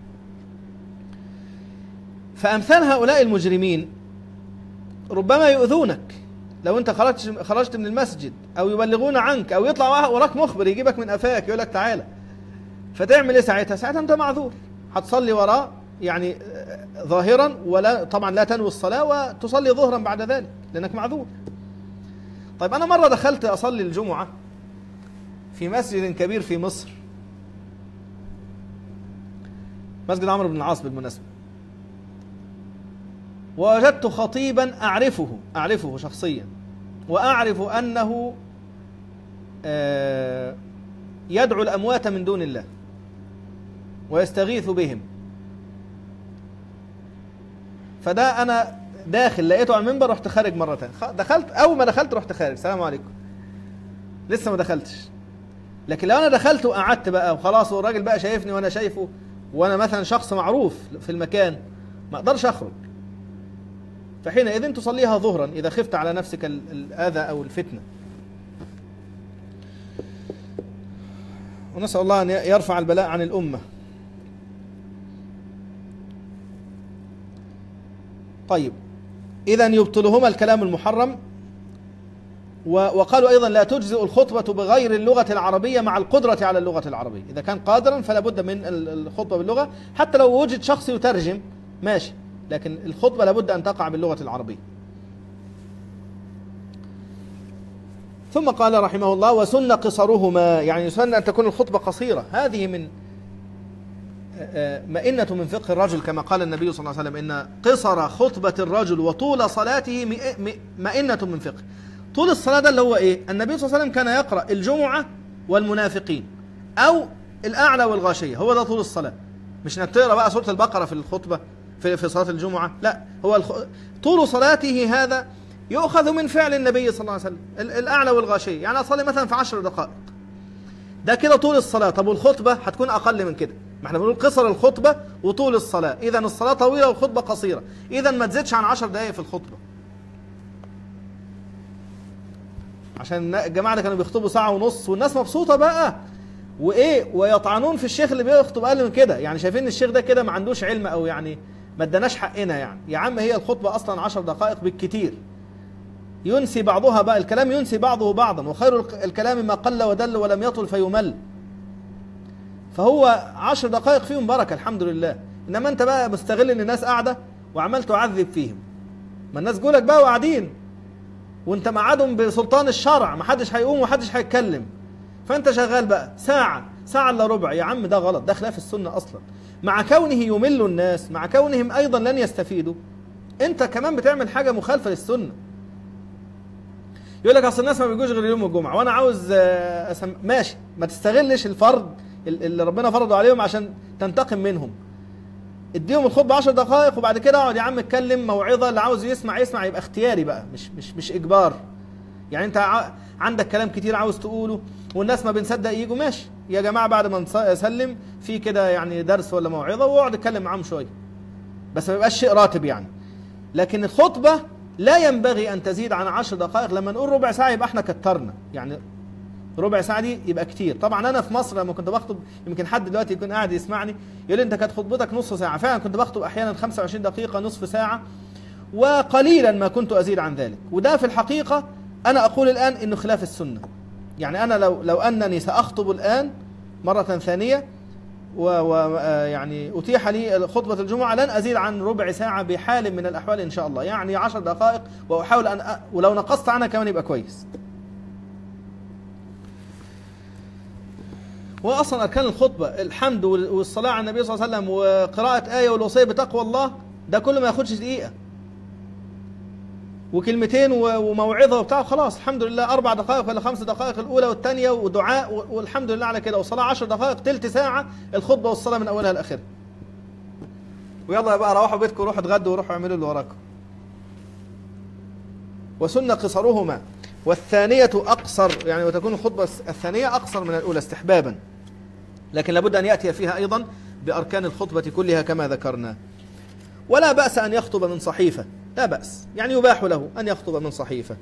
فأمثال هؤلاء المجرمين ربما يؤذونك لو أنت خرجت خرجت من المسجد، أو يبلغون عنك، أو يطلع وراك مخبر يجيبك من أفاك يقول لك تعالى، فتعمل إيه ساعتها؟ ساعتها أنت معذور، هتصلي وراه يعني ظاهرا، ولا طبعا لا تنوي الصلاة، وتصلي ظهرا بعد ذلك لأنك معذور. طيب أنا مرة دخلت أصلي الجمعة في مسجد كبير في مصر، مسجد عمرو بن العاص بالمناسبة، ووجدت خطيبا أعرفه أعرفه شخصيا، وأعرف أنه يدعو الأموات من دون الله ويستغيث بهم. فده أنا داخل لقيته على المنبر، رحت خارج مرة تانية. دخلت أول ما دخلت رحت خارج، السلام عليكم، لسه ما دخلتش. لكن لو أنا دخلت وقعدت بقى وخلاص والراجل بقى شايفني وأنا شايفه، وأنا مثلا شخص معروف في المكان، ما أقدرش أخرج. فحينئذ تصليها ظهرا إذا خفت على نفسك الأذى أو الفتنة. ونسأل الله أن يرفع البلاء عن الأمة. طيب، إذن يبطلهما الكلام المحرم. وقالوا أيضا لا تجزئ الخطبة بغير اللغة العربية مع القدرة على اللغة العربية. إذا كان قادرا فلا بد من الخطبة باللغة، حتى لو وجد شخص يترجم ماشي، لكن الخطبة لابد أن تقع باللغة العربية. ثم قال رحمه الله: وسن قصرهما، يعني يسن أن تكون الخطبة قصيرة. هذه من مئنة من فقه الرجل، كما قال النبي صلى الله عليه وسلم: إن قصر خطبة الرجل وطول صلاته مئنة من فقه. طول الصلاة ده اللي هو إيه؟ النبي صلى الله عليه وسلم كان يقرأ الجمعة والمنافقين أو الأعلى والغاشية، هو ده طول الصلاة. مش انك تقرأ بقى سورة البقرة في الخطبة في في صلاة الجمعة، لا، هو الخ... طول صلاته هذا يؤخذ من فعل النبي صلى الله عليه وسلم، الأعلى والغاشية. يعني أصلي مثلا في عشر دقائق، ده كده طول الصلاة. طب والخطبة هتكون أقل من كده، ما احنا بنقول قصر الخطبة وطول الصلاة، إذا الصلاة طويلة والخطبة قصيرة، إذا ما تزيدش عن عشر دقائق في الخطبة. عشان الجماعة اللي كانوا بيخطبوا ساعة ونص والناس مبسوطة بقى وإيه، ويطعنون في الشيخ اللي بيخطب أقل من كده، يعني شايفين الشيخ ده كده ما عندوش علم، أو يعني ما اداناش حقنا. يعني يا عم هي الخطبة أصلا عشر دقائق بالكتير، ينسي بعضها بقى، الكلام ينسي بعضه بعضا، وخير الكلام ما قل ودل ولم يطل فيمل. فهو عشر دقائق فيهم بركة الحمد لله. إنما أنت بقى مستغل إن الناس قاعدة وعمال تعذب فيهم، ما الناس جولك بقى وقاعدين وانت معادهم بسلطان الشرع، ما حدش هيقوم ومحدش هيتكلم، فانت شغال بقى ساعة ساعة الا ربع. يا عم ده غلط، ده خلاف السنة اصلا. مع كونه يمل الناس، مع كونهم ايضا لن يستفيدوا، انت كمان بتعمل حاجة مخالفة للسنة. يقول لك اصل الناس ما بيجوش غير يوم الجمعة وانا عاوز أسم... ماشي، ما تستغلش الفرض اللي ربنا فرضه عليهم عشان تنتقم منهم. اديهم الخطبة عشر دقائق وبعد كده اقعد يا عم اتكلم موعظة، اللي عاوز يسمع يسمع، يبقى اختياري بقى، مش مش مش اجبار. يعني انت ع... عندك كلام كتير عاوز تقوله والناس ما بنصدق يجوا، ماشي يا جماعة بعد ما نسلم في كده يعني درس ولا موعظة واقعد اتكلم معاهم شوية، بس ما يبقاش شيء راتب يعني. لكن الخطبة لا ينبغي ان تزيد عن عشر دقائق. لما نقول ربع ساعة يبقى احنا كترنا، يعني ربع ساعة دي يبقى كتير. طبعا انا في مصر لما كنت بخطب، يمكن حد دلوقتي يكون قاعد يسمعني يقول لي انت كانت خطبتك نص ساعة. فعلا كنت بخطب احيانا خمسة وعشرين دقيقة، نصف ساعة، وقليلا ما كنت ازيد عن ذلك. وده في الحقيقة انا اقول الان انه خلاف السنة. يعني انا لو لو انني ساخطب الان مرة ثانية ويعني اتيح لي خطبة الجمعة، لن ازيد عن ربع ساعة بحال من الاحوال ان شاء الله، يعني عشر دقائق، واحاول ان أ... ولو نقصت عنها كمان يبقى كويس. واصلا اركان الخطبه الحمد والصلاه على النبي صلى الله عليه وسلم وقراءه ايه والوصيه بتقوى الله، ده كله ما ياخدش دقيقه، وكلمتين وموعظه وبتاع، خلاص الحمد لله. اربع دقائق ولا خمس دقائق الاولى والثانيه ودعاء، والحمد لله على كده. وصلاه عشر دقائق، ثلث ساعه الخطبه والصلاه من اولها لاخرها. ويلا بقى روحوا بيتكم، روحوا اتغدوا وروحوا اعملوا اللي وراكم. وسن قصرهما، والثانية أقصر، يعني وتكون الخطبة الثانية أقصر من الأولى استحبابا، لكن لابد أن يأتي فيها أيضا بأركان الخطبة كلها كما ذكرنا. ولا بأس أن يخطب من صحيفة، لا بأس، يعني يباح له أن يخطب من صحيفة.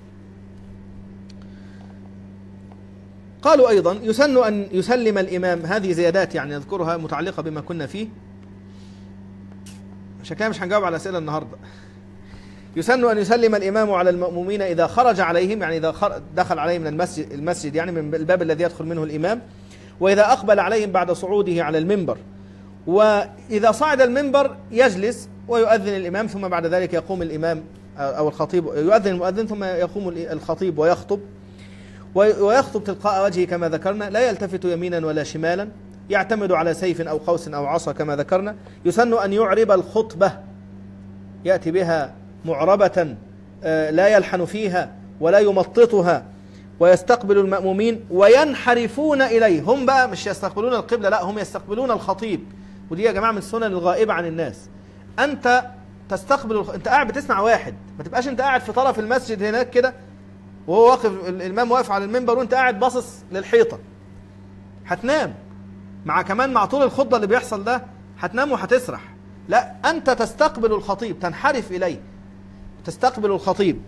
قالوا أيضا يسن أن يسلم الإمام، هذه زيادات يعني نذكرها متعلقة بما كنا فيه، عشان كده مش هنجاوب على أسئلة النهاردة. يسن أن يسلم الإمام على المأمومين إذا خرج عليهم، يعني إذا دخل عليهم من المسجد, المسجد يعني من الباب الذي يدخل منه الإمام، وإذا أقبل عليهم بعد صعوده على المنبر، وإذا صعد المنبر يجلس ويؤذن الإمام، ثم بعد ذلك يقوم الإمام أو الخطيب، يؤذن المؤذن ثم يقوم الخطيب ويخطب، ويخطب تلقاء وجهه كما ذكرنا، لا يلتفت يمينا ولا شمالا، يعتمد على سيف أو قوس أو عصا كما ذكرنا. يسن أن يعرب الخطبة، يأتي بها معربة لا يلحن فيها ولا يمططها، ويستقبل المأمومين وينحرفون إليه. هم بقى مش يستقبلون القبلة، لا، هم يستقبلون الخطيب. ودي يا جماعة من السنن الغائبة عن الناس. أنت تستقبل، أنت قاعد بتسمع واحد، ما تبقاش أنت قاعد في طرف المسجد هناك كده وهو واقف، الإمام واقف على المنبر وأنت قاعد باصص للحيطة، هتنام. مع كمان مع طول الخطبة اللي بيحصل ده هتنام وهتسرح. لا، أنت تستقبل الخطيب، تنحرف إليه، تستقبل الخطيب.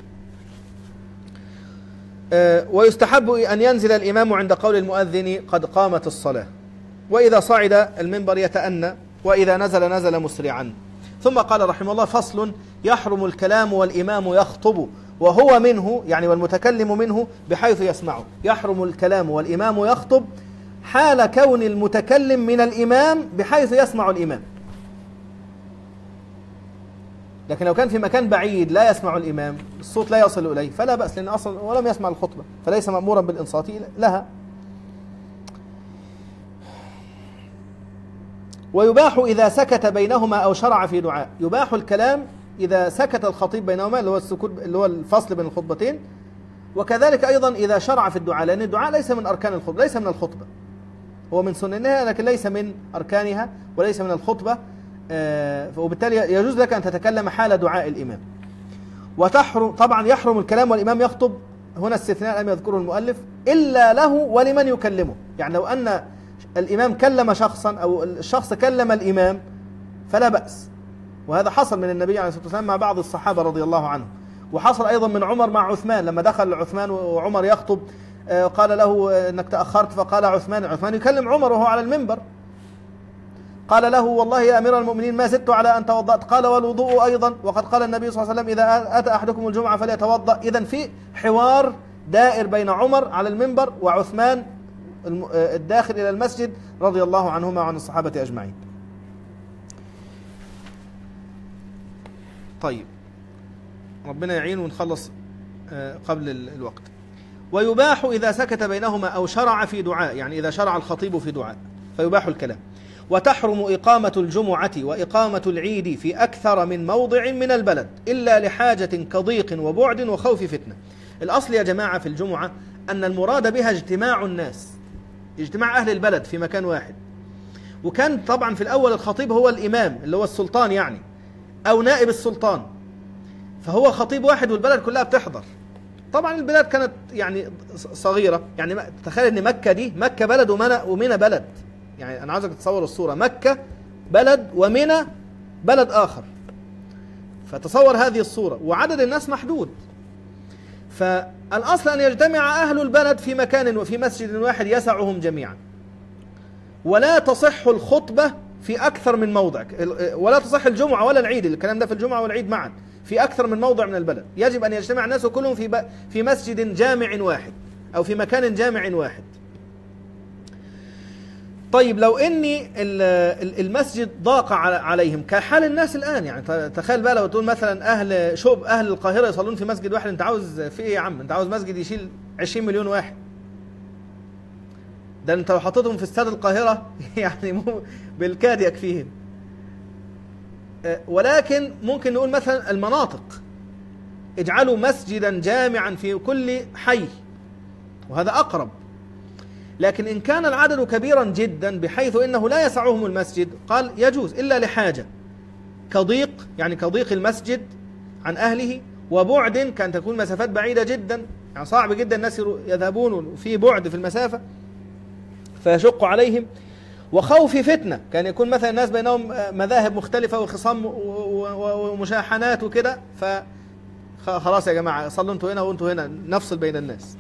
أه ويستحب أن ينزل الإمام عند قول المؤذن قد قامت الصلاة، وإذا صعد المنبر يتأنى، وإذا نزل نزل مسرعا. ثم قال رحمه الله: فصل: يحرم الكلام والإمام يخطب وهو منه، يعني والمتكلم منه بحيث يسمعه. يحرم الكلام والإمام يخطب حال كون المتكلم من الإمام بحيث يسمع الإمام. لكن لو كان في مكان بعيد لا يسمع الإمام، الصوت لا يصل إليه، فلا بأس، لأن أصلا ولم يسمع الخطبة فليس مأمورا بالإنصات لها. ويباح إذا سكت بينهما أو شرع في دعاء، يباح الكلام إذا سكت الخطيب بينهما اللي هو السكوت اللي هو الفصل بين الخطبتين، وكذلك أيضا إذا شرع في الدعاء، لأن الدعاء ليس من أركان الخطبة، ليس من الخطبة، هو من سننها لكن ليس من أركانها وليس من الخطبة، وبالتالي يجوز لك أن تتكلم حال دعاء الإمام. وتحرم طبعا يحرم الكلام والإمام يخطب، هنا استثناء لم يذكره المؤلف، إلا له ولمن يكلمه، يعني لو أن الإمام كلم شخصا أو الشخص كلم الإمام فلا بأس، وهذا حصل من النبي عليه الصلاة والسلام مع بعض الصحابة رضي الله عنهم، وحصل أيضا من عمر مع عثمان لما دخل عثمان وعمر يخطب قال له إنك تأخرت، فقال عثمان عثمان يكلم عمر وهو على المنبر، قال له والله يا أمير المؤمنين ما زدت على أن توضأت، قال والوضوء أيضا، وقد قال النبي صلى الله عليه وسلم إذا أتى أحدكم الجمعة فليتوضأ. إذن في حوار دائر بين عمر على المنبر وعثمان الداخل إلى المسجد رضي الله عنهما وعن الصحابة أجمعين. طيب ربنا يعين ونخلص قبل الوقت. ويباح إذا سكت بينهما أو شرع في دعاء، يعني إذا شرع الخطيب في دعاء فيباح الكلام. وتحرم إقامة الجمعة وإقامة العيد في أكثر من موضع من البلد إلا لحاجة كضيق وبعد وخوف فتنة. الأصل يا جماعة في الجمعة أن المراد بها اجتماع الناس، اجتماع أهل البلد في مكان واحد، وكان طبعا في الأول الخطيب هو الإمام اللي هو السلطان يعني أو نائب السلطان، فهو خطيب واحد والبلد كلها بتحضر. طبعا البلاد كانت يعني صغيرة، يعني تخيل أن مكة دي مكة بلد ومنى بلد، يعني أنا عاوزك تتصور الصورة، مكة بلد ومنى بلد آخر، فتصور هذه الصورة، وعدد الناس محدود، فالأصل أن يجتمع أهل البلد في مكان وفي مسجد واحد يسعهم جميعا، ولا تصح الخطبة في أكثر من موضع، ولا تصح الجمعة ولا العيد، الكلام ده في الجمعة والعيد معا في أكثر من موضع من البلد، يجب أن يجتمع الناس كلهم في في مسجد جامع واحد أو في مكان جامع واحد. طيب لو إني المسجد ضاق عليهم كحال الناس الآن، يعني تخيل بقى لو تقول مثلا أهل شوب أهل القاهرة يصلون في مسجد واحد، أنت عاوز في إيه يا عم؟ أنت عاوز مسجد يشيل عشرين مليون واحد، ده أنت لو حطيتهم في استاد القاهرة يعني مو بالكاد يكفيهم. ولكن ممكن نقول مثلا المناطق، اجعلوا مسجدا جامعا في كل حي، وهذا أقرب. لكن إن كان العدد كبيرا جدا بحيث إنه لا يسعهم المسجد، قال يجوز إلا لحاجة كضيق، يعني كضيق المسجد عن أهله، وبعد كان تكون مسافات بعيدة جدا، يعني صعب جدا الناس يذهبون وفي بعد في المسافة فيشق عليهم، وخوف فتنة، كان يكون مثلا الناس بينهم مذاهب مختلفة وخصام ومشاحنات وكده، فخلاص يا جماعة صلوا انتوا هنا وانتوا هنا، نفصل بين الناس.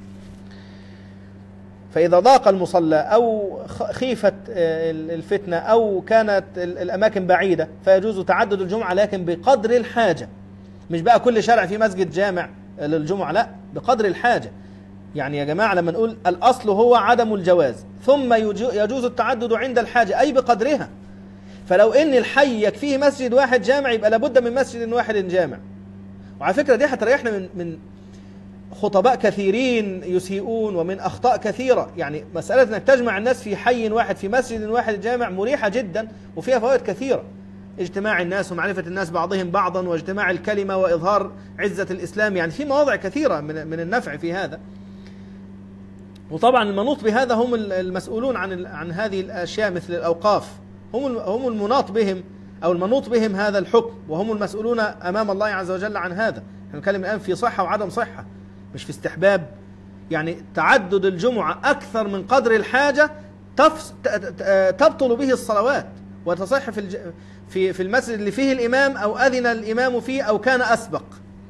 فإذا ضاق المصلى أو خيفت الفتنة أو كانت الأماكن بعيدة فيجوز تعدد الجمعة، لكن بقدر الحاجة، مش بقى كل شارع في مسجد جامع للجمعة، لا، بقدر الحاجة. يعني يا جماعة لما نقول الأصل هو عدم الجواز، ثم يجوز التعدد عند الحاجة أي بقدرها. فلو إن الحي يكفيه مسجد واحد جامع يبقى لابد من مسجد واحد جامع. وعلى فكرة دي هتريحنا من من خطباء كثيرين يسيئون ومن أخطاء كثيرة. يعني مسألة أنك تجمع الناس في حي واحد في مسجد واحد جامع مريحة جدا وفيها فوائد كثيرة، اجتماع الناس ومعرفة الناس بعضهم بعضا، واجتماع الكلمة وإظهار عزة الإسلام، يعني في مواضع كثيرة من من النفع في هذا. وطبعا المنوط بهذا هم المسؤولون عن عن هذه الأشياء مثل الأوقاف، هم هم المناط بهم أو المنوط بهم هذا الحكم، وهم المسؤولون أمام الله عز وجل عن هذا. احنا نتكلم الآن في صحة وعدم صحة، مش في استحباب. يعني تعدد الجمعة أكثر من قدر الحاجة تبطل به الصلوات وتصح في الج... في في المسجد اللي فيه الإمام أو أذن الإمام فيه أو كان أسبق.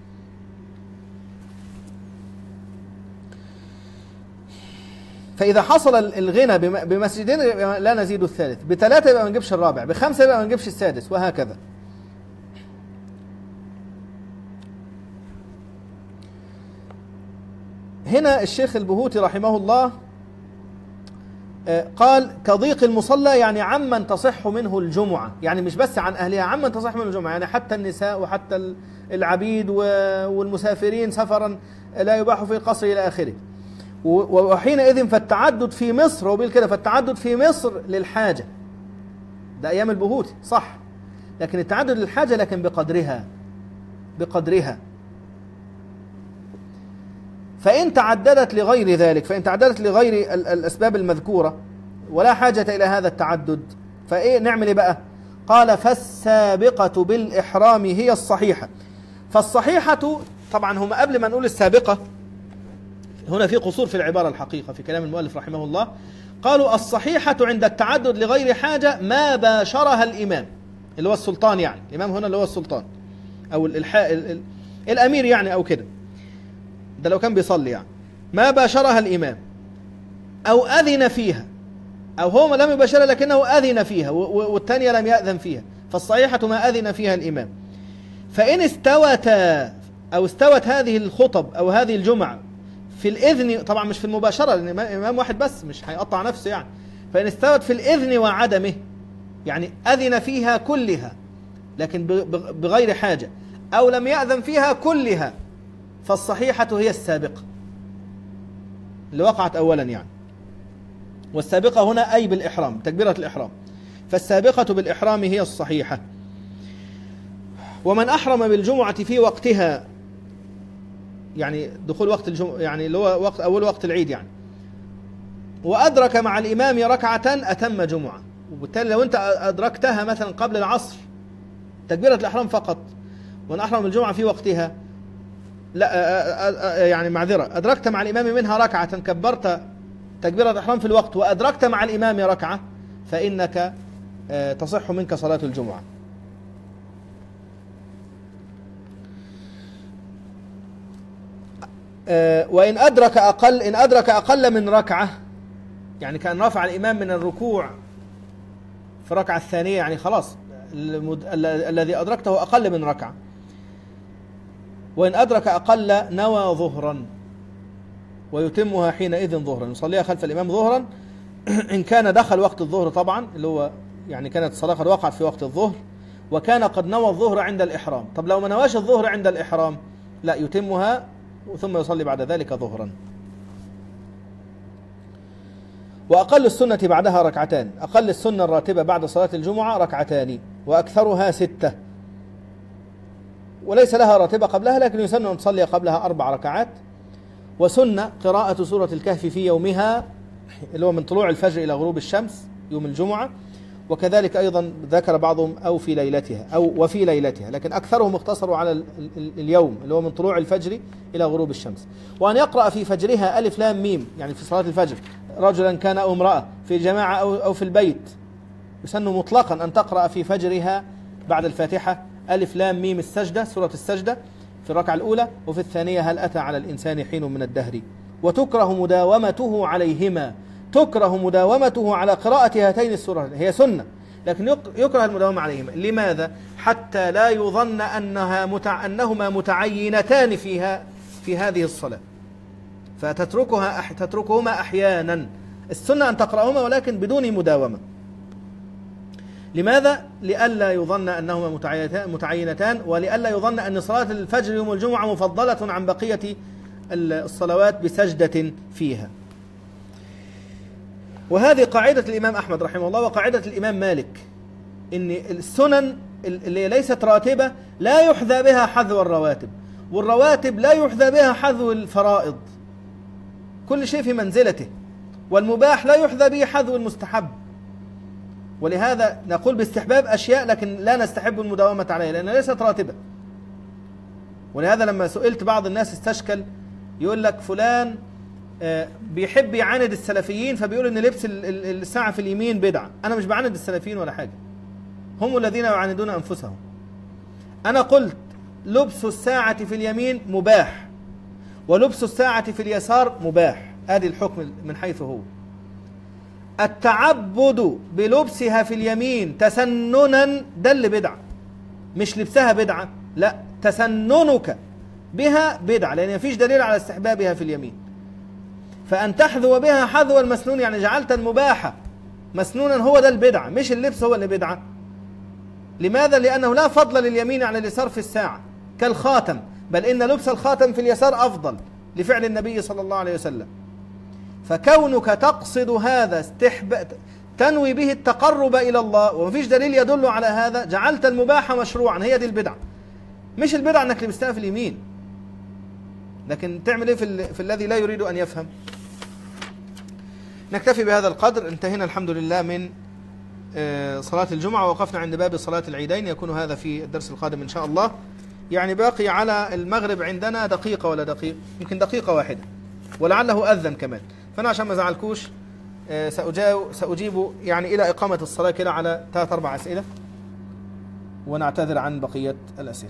فإذا حصل الغنى بمسجدين لا نزيد الثالث، بثلاثة يبقى ما نجيبش الرابع، بخمسة يبقى ما نجيبش السادس، وهكذا. هنا الشيخ البهوتي رحمه الله قال كضيق المصلى يعني عمن تصح منه الجمعة، يعني مش بس عن أهلها، عمن تصح منه الجمعة، يعني حتى النساء وحتى العبيد والمسافرين سفرا لا يباح في القصر إلى آخره. وحينئذ فالتعدد في مصر، هو بيقول كده فالتعدد في مصر للحاجة، ده أيام البهوت صح، لكن التعدد للحاجة لكن بقدرها بقدرها. فإن تعددت لغير ذلك، فإن تعددت لغير الأسباب المذكورة ولا حاجة إلى هذا التعدد، فإيه نعمل إيه بقى؟ قال فالسابقة بالإحرام هي الصحيحة. فالصحيحة طبعا هم قبل ما نقول السابقة هنا في قصور في العبارة الحقيقة في كلام المؤلف رحمه الله. قالوا الصحيحة عند التعدد لغير حاجة ما باشرها الإمام اللي هو السلطان، يعني الإمام هنا اللي هو السلطان أو الإلحاء ال ال الأمير يعني أو كده، ده لو كان بيصلي يعني، ما باشرها الإمام أو أذن فيها، أو هو لم يباشرها لكنه أذن فيها والثانية لم يأذن فيها، فالصحيحة ما أذن فيها الإمام. فإن استوتا أو استوت هذه الخطب أو هذه الجمعة في الإذن، طبعا مش في المباشرة لأن إمام واحد بس مش هيقطع نفسه يعني، فإن استوت في الإذن وعدمه، يعني أذن فيها كلها لكن بغير حاجة، أو لم يأذن فيها كلها، فالصحيحة هي السابقة اللي وقعت أولا يعني. والسابقة هنا أي بالإحرام، تكبيرة الإحرام، فالسابقة بالإحرام هي الصحيحة. ومن أحرم بالجمعة في وقتها، يعني دخول وقت الجمعة يعني اللي هو وقت أول وقت العيد يعني، وأدرك مع الإمام ركعة أتم جمعة، وبالتالي لو أنت أدركتها مثلا قبل العصر تكبيرة الإحرام فقط، وأن أحرم الجمعة في وقتها لا يعني معذرة، أدركت مع الإمام منها ركعة كبرت تكبيرة الإحرام في الوقت وأدركت مع الإمام ركعة، فإنك تصح منك صلاة الجمعة. وإن أدرك أقل إن أدرك أقل من ركعة، يعني كان رفع الإمام من الركوع في الركعة الثانية، يعني خلاص المد... الذي أدركته أقل من ركعة، وإن أدرك أقل نوى ظهرا ويتمها حينئذ ظهرا، يصليها خلف الإمام ظهرا إن كان دخل وقت الظهر طبعا، اللي هو يعني كانت الصلاة قد وقعت في وقت الظهر وكان قد نوى الظهر عند الإحرام. طب لو ما نواش الظهر عند الإحرام لا يتمها ثم يصلي بعد ذلك ظهرا. وأقل السنة بعدها ركعتان، أقل السنة الراتبة بعد صلاة الجمعة ركعتان، وأكثرها ستة، وليس لها راتبة قبلها لكن يسن أن تصلي قبلها أربع ركعات. وسنة قراءة سورة الكهف في يومها اللي هو من طلوع الفجر إلى غروب الشمس يوم الجمعة، وكذلك أيضا ذكر بعضهم أو في ليلتها أو وفي ليلتها، لكن أكثرهم اقتصروا على اليوم اللي هو من طلوع الفجر إلى غروب الشمس. وأن يقرأ في فجرها ألف لام ميم، يعني في صلاة الفجر رجلا كان أو امرأة في جماعة أو في البيت، يسن مطلقا أن تقرأ في فجرها بعد الفاتحة ألف لام ميم السجدة، سورة السجدة في الركعة الأولى، وفي الثانية هل أتى على الإنسان حين من الدهر. وتكره مداومته عليهما، تكره مداومته على قراءة هاتين السورتين، هي سنة لكن يكره المداومة عليهما. لماذا؟ حتى لا يظن أنها متع... أنهما متعينتان فيها في هذه الصلاة، فتتركها أح... تتركهما أحيانا. السنة أن تقرأهما ولكن بدون مداومة. لماذا؟ لئلا يظن أنهما متعينتان، ولئلا يظن أن صلاة الفجر يوم الجمعة مفضلة عن بقية الصلوات بسجدة فيها. وهذه قاعدة الإمام أحمد رحمه الله وقاعدة الإمام مالك، إن السنن اللي ليست راتبة لا يحذى بها حذو الرواتب، والرواتب لا يحذى بها حذو الفرائض، كل شيء في منزلته، والمباح لا يحذى به حذو المستحب. ولهذا نقول باستحباب أشياء لكن لا نستحب المداومة عليها لأنها ليست راتبة. ولهذا لما سئلت بعض الناس استشكل، يقول لك فلان بيحب يعاند السلفيين فبيقول ان لبس الساعة في اليمين بدعة. انا مش بعاند السلفيين ولا حاجة، هم الذين يعاندون انفسهم. انا قلت لبس الساعة في اليمين مباح ولبس الساعة في اليسار مباح، هذه الحكم من حيث هو. التعبد بلبسها في اليمين تسننا ده اللي بدعة، مش لبسها بدعة، لا تسننك بها بدعة، لان مفيش دليل على استحبابها في اليمين. فأن تحذو بها حذو المسنون، يعني جعلت المباح مسنونا، هو ده البدعة، مش اللبس هو اللي بدعة. لماذا؟ لأنه لا فضل لليمين على اليسار في الساعة كالخاتم، بل إن لبس الخاتم في اليسار أفضل لفعل النبي صلى الله عليه وسلم. فكونك تقصد هذا استحباب تنوي به التقرب إلى الله ومفيش دليل يدل على هذا، جعلت المباح مشروعا، هي دي البدعة. مش البدعة أنك لبستها في اليمين، لكن تعمل إيه في, ال... في الذي لا يريد أن يفهم. نكتفي بهذا القدر، انتهينا الحمد لله من صلاة الجمعة، ووقفنا عند باب صلاة العيدين، يكون هذا في الدرس القادم إن شاء الله. يعني باقي على المغرب عندنا دقيقة ولا دقيقة، يمكن دقيقة واحدة، ولعله أذن كمان. فأنا عشان ما زعلكوش سأجيب يعني إلى إقامة الصلاة كده على ثلاث أربع أسئلة، ونعتذر عن بقية الأسئلة.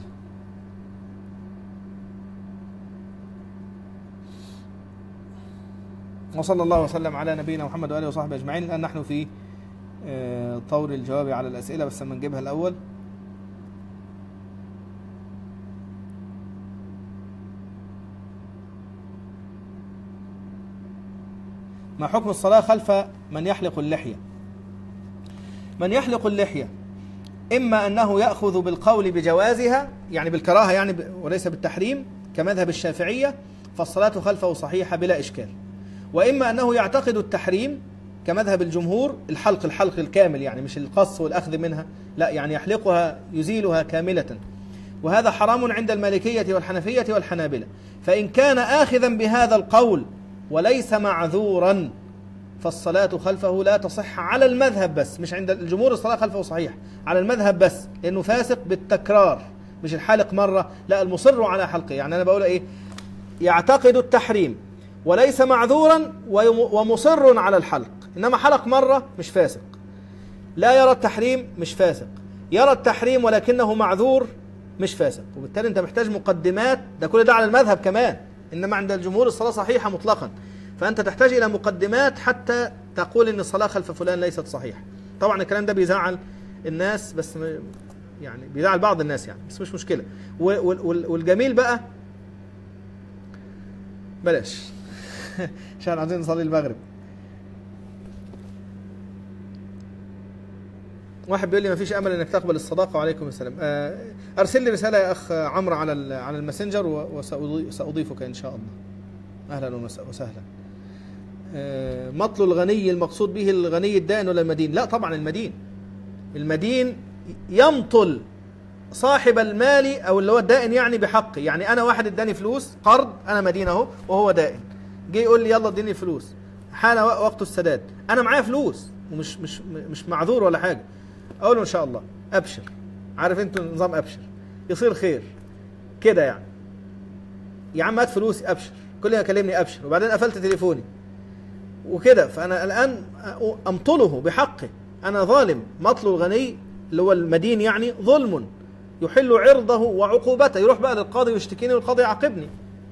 وصلى الله وسلم على نبينا محمد وآله وصحبه أجمعين. الآن نحن في طور الجواب على الأسئلة، بس لما نجيبها الأول. ما حكم الصلاة خلف من يحلق اللحية؟ من يحلق اللحية إما أنه يأخذ بالقول بجوازها، يعني بالكراهة يعني وليس بالتحريم كمذهب الشافعية، فالصلاة خلفه صحيحة بلا إشكال، وإما أنه يعتقد التحريم كمذهب الجمهور، الحلق الحلق الكامل، يعني مش القص والأخذ منها، لا، يعني يحلقها يزيلها كاملة، وهذا حرام عند المالكية والحنفية والحنابلة. فإن كان آخذا بهذا القول وليس معذورا فالصلاة خلفه لا تصح على المذهب بس، مش عند الجمهور الصلاة خلفه صحيح، على المذهب بس، لأنه فاسق بالتكرار، مش الحالق مرة، لا، المصر على حلقه. يعني أنا بقول إيه؟ يعتقد التحريم وليس معذورا ومصر على الحلق، إنما حلق مرة مش فاسق. لا يرى التحريم مش فاسق، يرى التحريم ولكنه معذور مش فاسق. وبالتالي أنت محتاج مقدمات، ده كل ده على المذهب كمان، إنما عند الجمهور الصلاة صحيحة مطلقا، فأنت تحتاج إلى مقدمات حتى تقول إن الصلاة خلف فلان ليست صحيحة. طبعا الكلام ده بيزعل الناس، بس يعني بيزعل بعض الناس يعني، بس مش مشكلة. والجميل بقى بلاش عشان عايزين نصلي المغرب. واحد بيقول لي ما فيش امل انك تقبل الصداقه، وعليكم السلام. ارسل لي رساله يا اخ عمرو على على الماسنجر وساضيفك ان شاء الله. اهلا وسهلا. مطل الغني المقصود به الغني الدائن ولا المدين؟ لا طبعا المدين. المدين يمطل صاحب المال او اللي هو الدائن يعني بحقه. يعني انا واحد اداني فلوس قرض، انا مدين اهو وهو دائن، جه يقول لي يلا اديني فلوس، حان وقت السداد، انا معايا فلوس ومش مش مش معذور ولا حاجه، اقول له ان شاء الله ابشر، عارف انتوا نظام ابشر، يصير خير كده يعني، يا عم هات فلوسي ابشر، كل ما يكلمني ابشر، وبعدين قفلت تليفوني وكده. فانا الان امطله بحقه، انا ظالم. مطل الغني اللي هو المدين يعني ظلم يحل عرضه وعقوبته، يروح بقى للقاضي ويشتكيني والقاضي يعاقبني.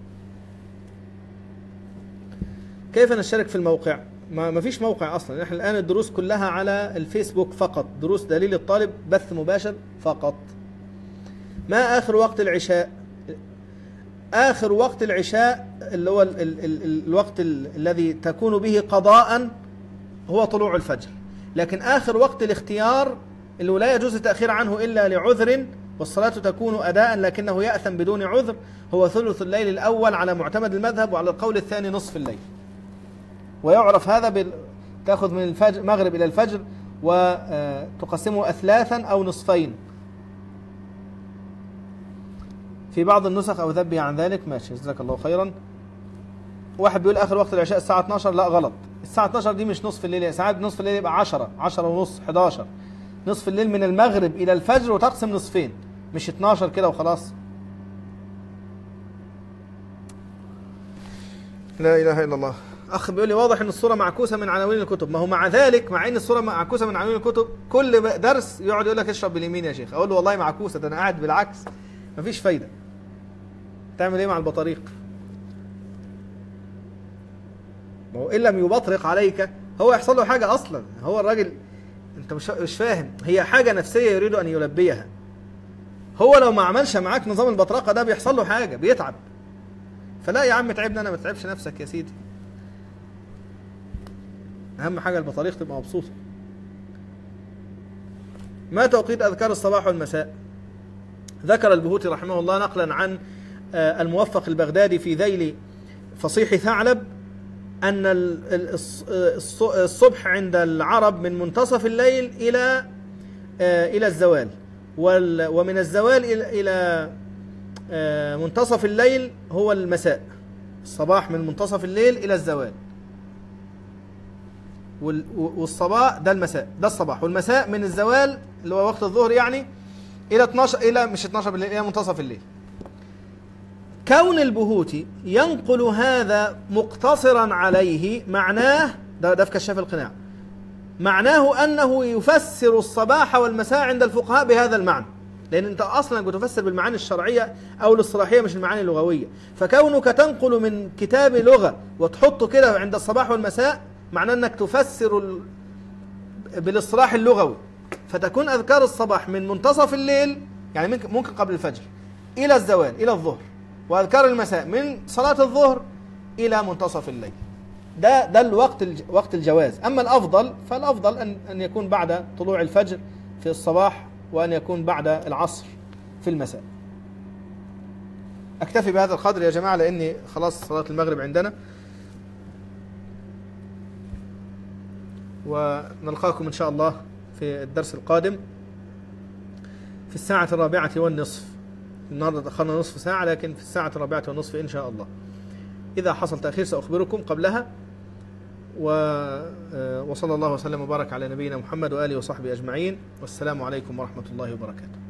كيف نشترك في الموقع؟ ما فيش موقع اصلا، احنا الان الدروس كلها على الفيسبوك فقط، دروس دليل الطالب بث مباشر فقط. ما اخر وقت العشاء؟ اخر وقت العشاء اللي هو ال ال ال الوقت ال الذي تكون به قضاء هو طلوع الفجر، لكن اخر وقت الاختيار اللي لا يجوز التأخير عنه الا لعذر، والصلاة تكون أداء لكنه يأثم بدون عذر، هو ثلث الليل الأول على معتمد المذهب، وعلى القول الثاني نصف الليل. ويعرف هذا بال... تأخذ من الفجر المغرب إلى الفجر وتقسمه أثلاثا أو نصفين في بعض النسخ، أو ذبي عن ذلك. ماشي، جزاك الله خيرا. واحد بيقول آخر وقت العشاء الساعة اثناشر، لا غلط، الساعة اثناشر دي مش نصف الليل، ساعات نصف الليل يبقى عشرة، عشرة ونص، حداشر. نصف الليل من المغرب إلى الفجر وتقسم نصفين، مش اثناشر كده وخلاص. لا إله إلا الله. أخ بيقول لي واضح إن الصورة معكوسة من عناوين الكتب. ما هو مع ذلك، مع إن الصورة معكوسة من عناوين الكتب، كل درس يقعد يقول لك اشرب باليمين يا شيخ، أقول له والله معكوسة، ده أنا قاعد بالعكس، مفيش فايدة. تعمل إيه مع البطاريق؟ ما هو إن لم يبطرق عليك هو يحصل له حاجة أصلا. هو الراجل أنت مش مش فاهم، هي حاجة نفسية يريد أن يلبيها. هو لو ما عملش معاك نظام البطرقة ده بيحصل له حاجة، بيتعب. فلا يا عم تعبنا أنا، ما تتعبش نفسك يا سيدي. أهم حاجة البطاريق تبقى مبسوطة. ما توقيت أذكار الصباح والمساء؟ ذكر البهوتي رحمه الله نقلا عن الموفق البغدادي في ذيل فصيح ثعلب أن الصبح عند العرب من منتصف الليل إلى إلى الزوال، ومن الزوال إلى منتصف الليل هو المساء. الصباح من منتصف الليل إلى الزوال، والصباح ده المساء، ده الصباح. والمساء من الزوال اللي هو وقت الظهر يعني إلى اثناشر، إلى مش اثناشر بالليل، إلى منتصف الليل. كون البهوتي ينقل هذا مقتصرا عليه معناه ده, ده في كشاف القناع، معناه أنه يفسر الصباح والمساء عند الفقهاء بهذا المعنى، لأن أنت أصلا بتفسر بالمعاني الشرعية أو الاصطلاحية مش المعاني اللغوية. فكونك تنقل من كتاب لغة وتحطه كده عند الصباح والمساء معناه أنك تفسر بالاصطلاح اللغوي، فتكون أذكار الصباح من منتصف الليل يعني ممكن قبل الفجر إلى الزوال إلى الظهر، وأذكار المساء من صلاة الظهر إلى منتصف الليل. ده ده الوقت وقت الجواز. أما الأفضل فالأفضل أن أن يكون بعد طلوع الفجر في الصباح، وأن يكون بعد العصر في المساء. أكتفي بهذا القدر يا جماعة لأني خلاص صلاة المغرب عندنا، ونلقاكم إن شاء الله في الدرس القادم في الساعة الرابعة والنصف. النهاردة تأخرنا نصف ساعة، لكن في الساعة الرابعة والنصف إن شاء الله. إذا حصل تأخير سأخبركم قبلها. وصلى الله وسلم وبارك على نبينا محمد وآله وصحبه أجمعين، والسلام عليكم ورحمة الله وبركاته.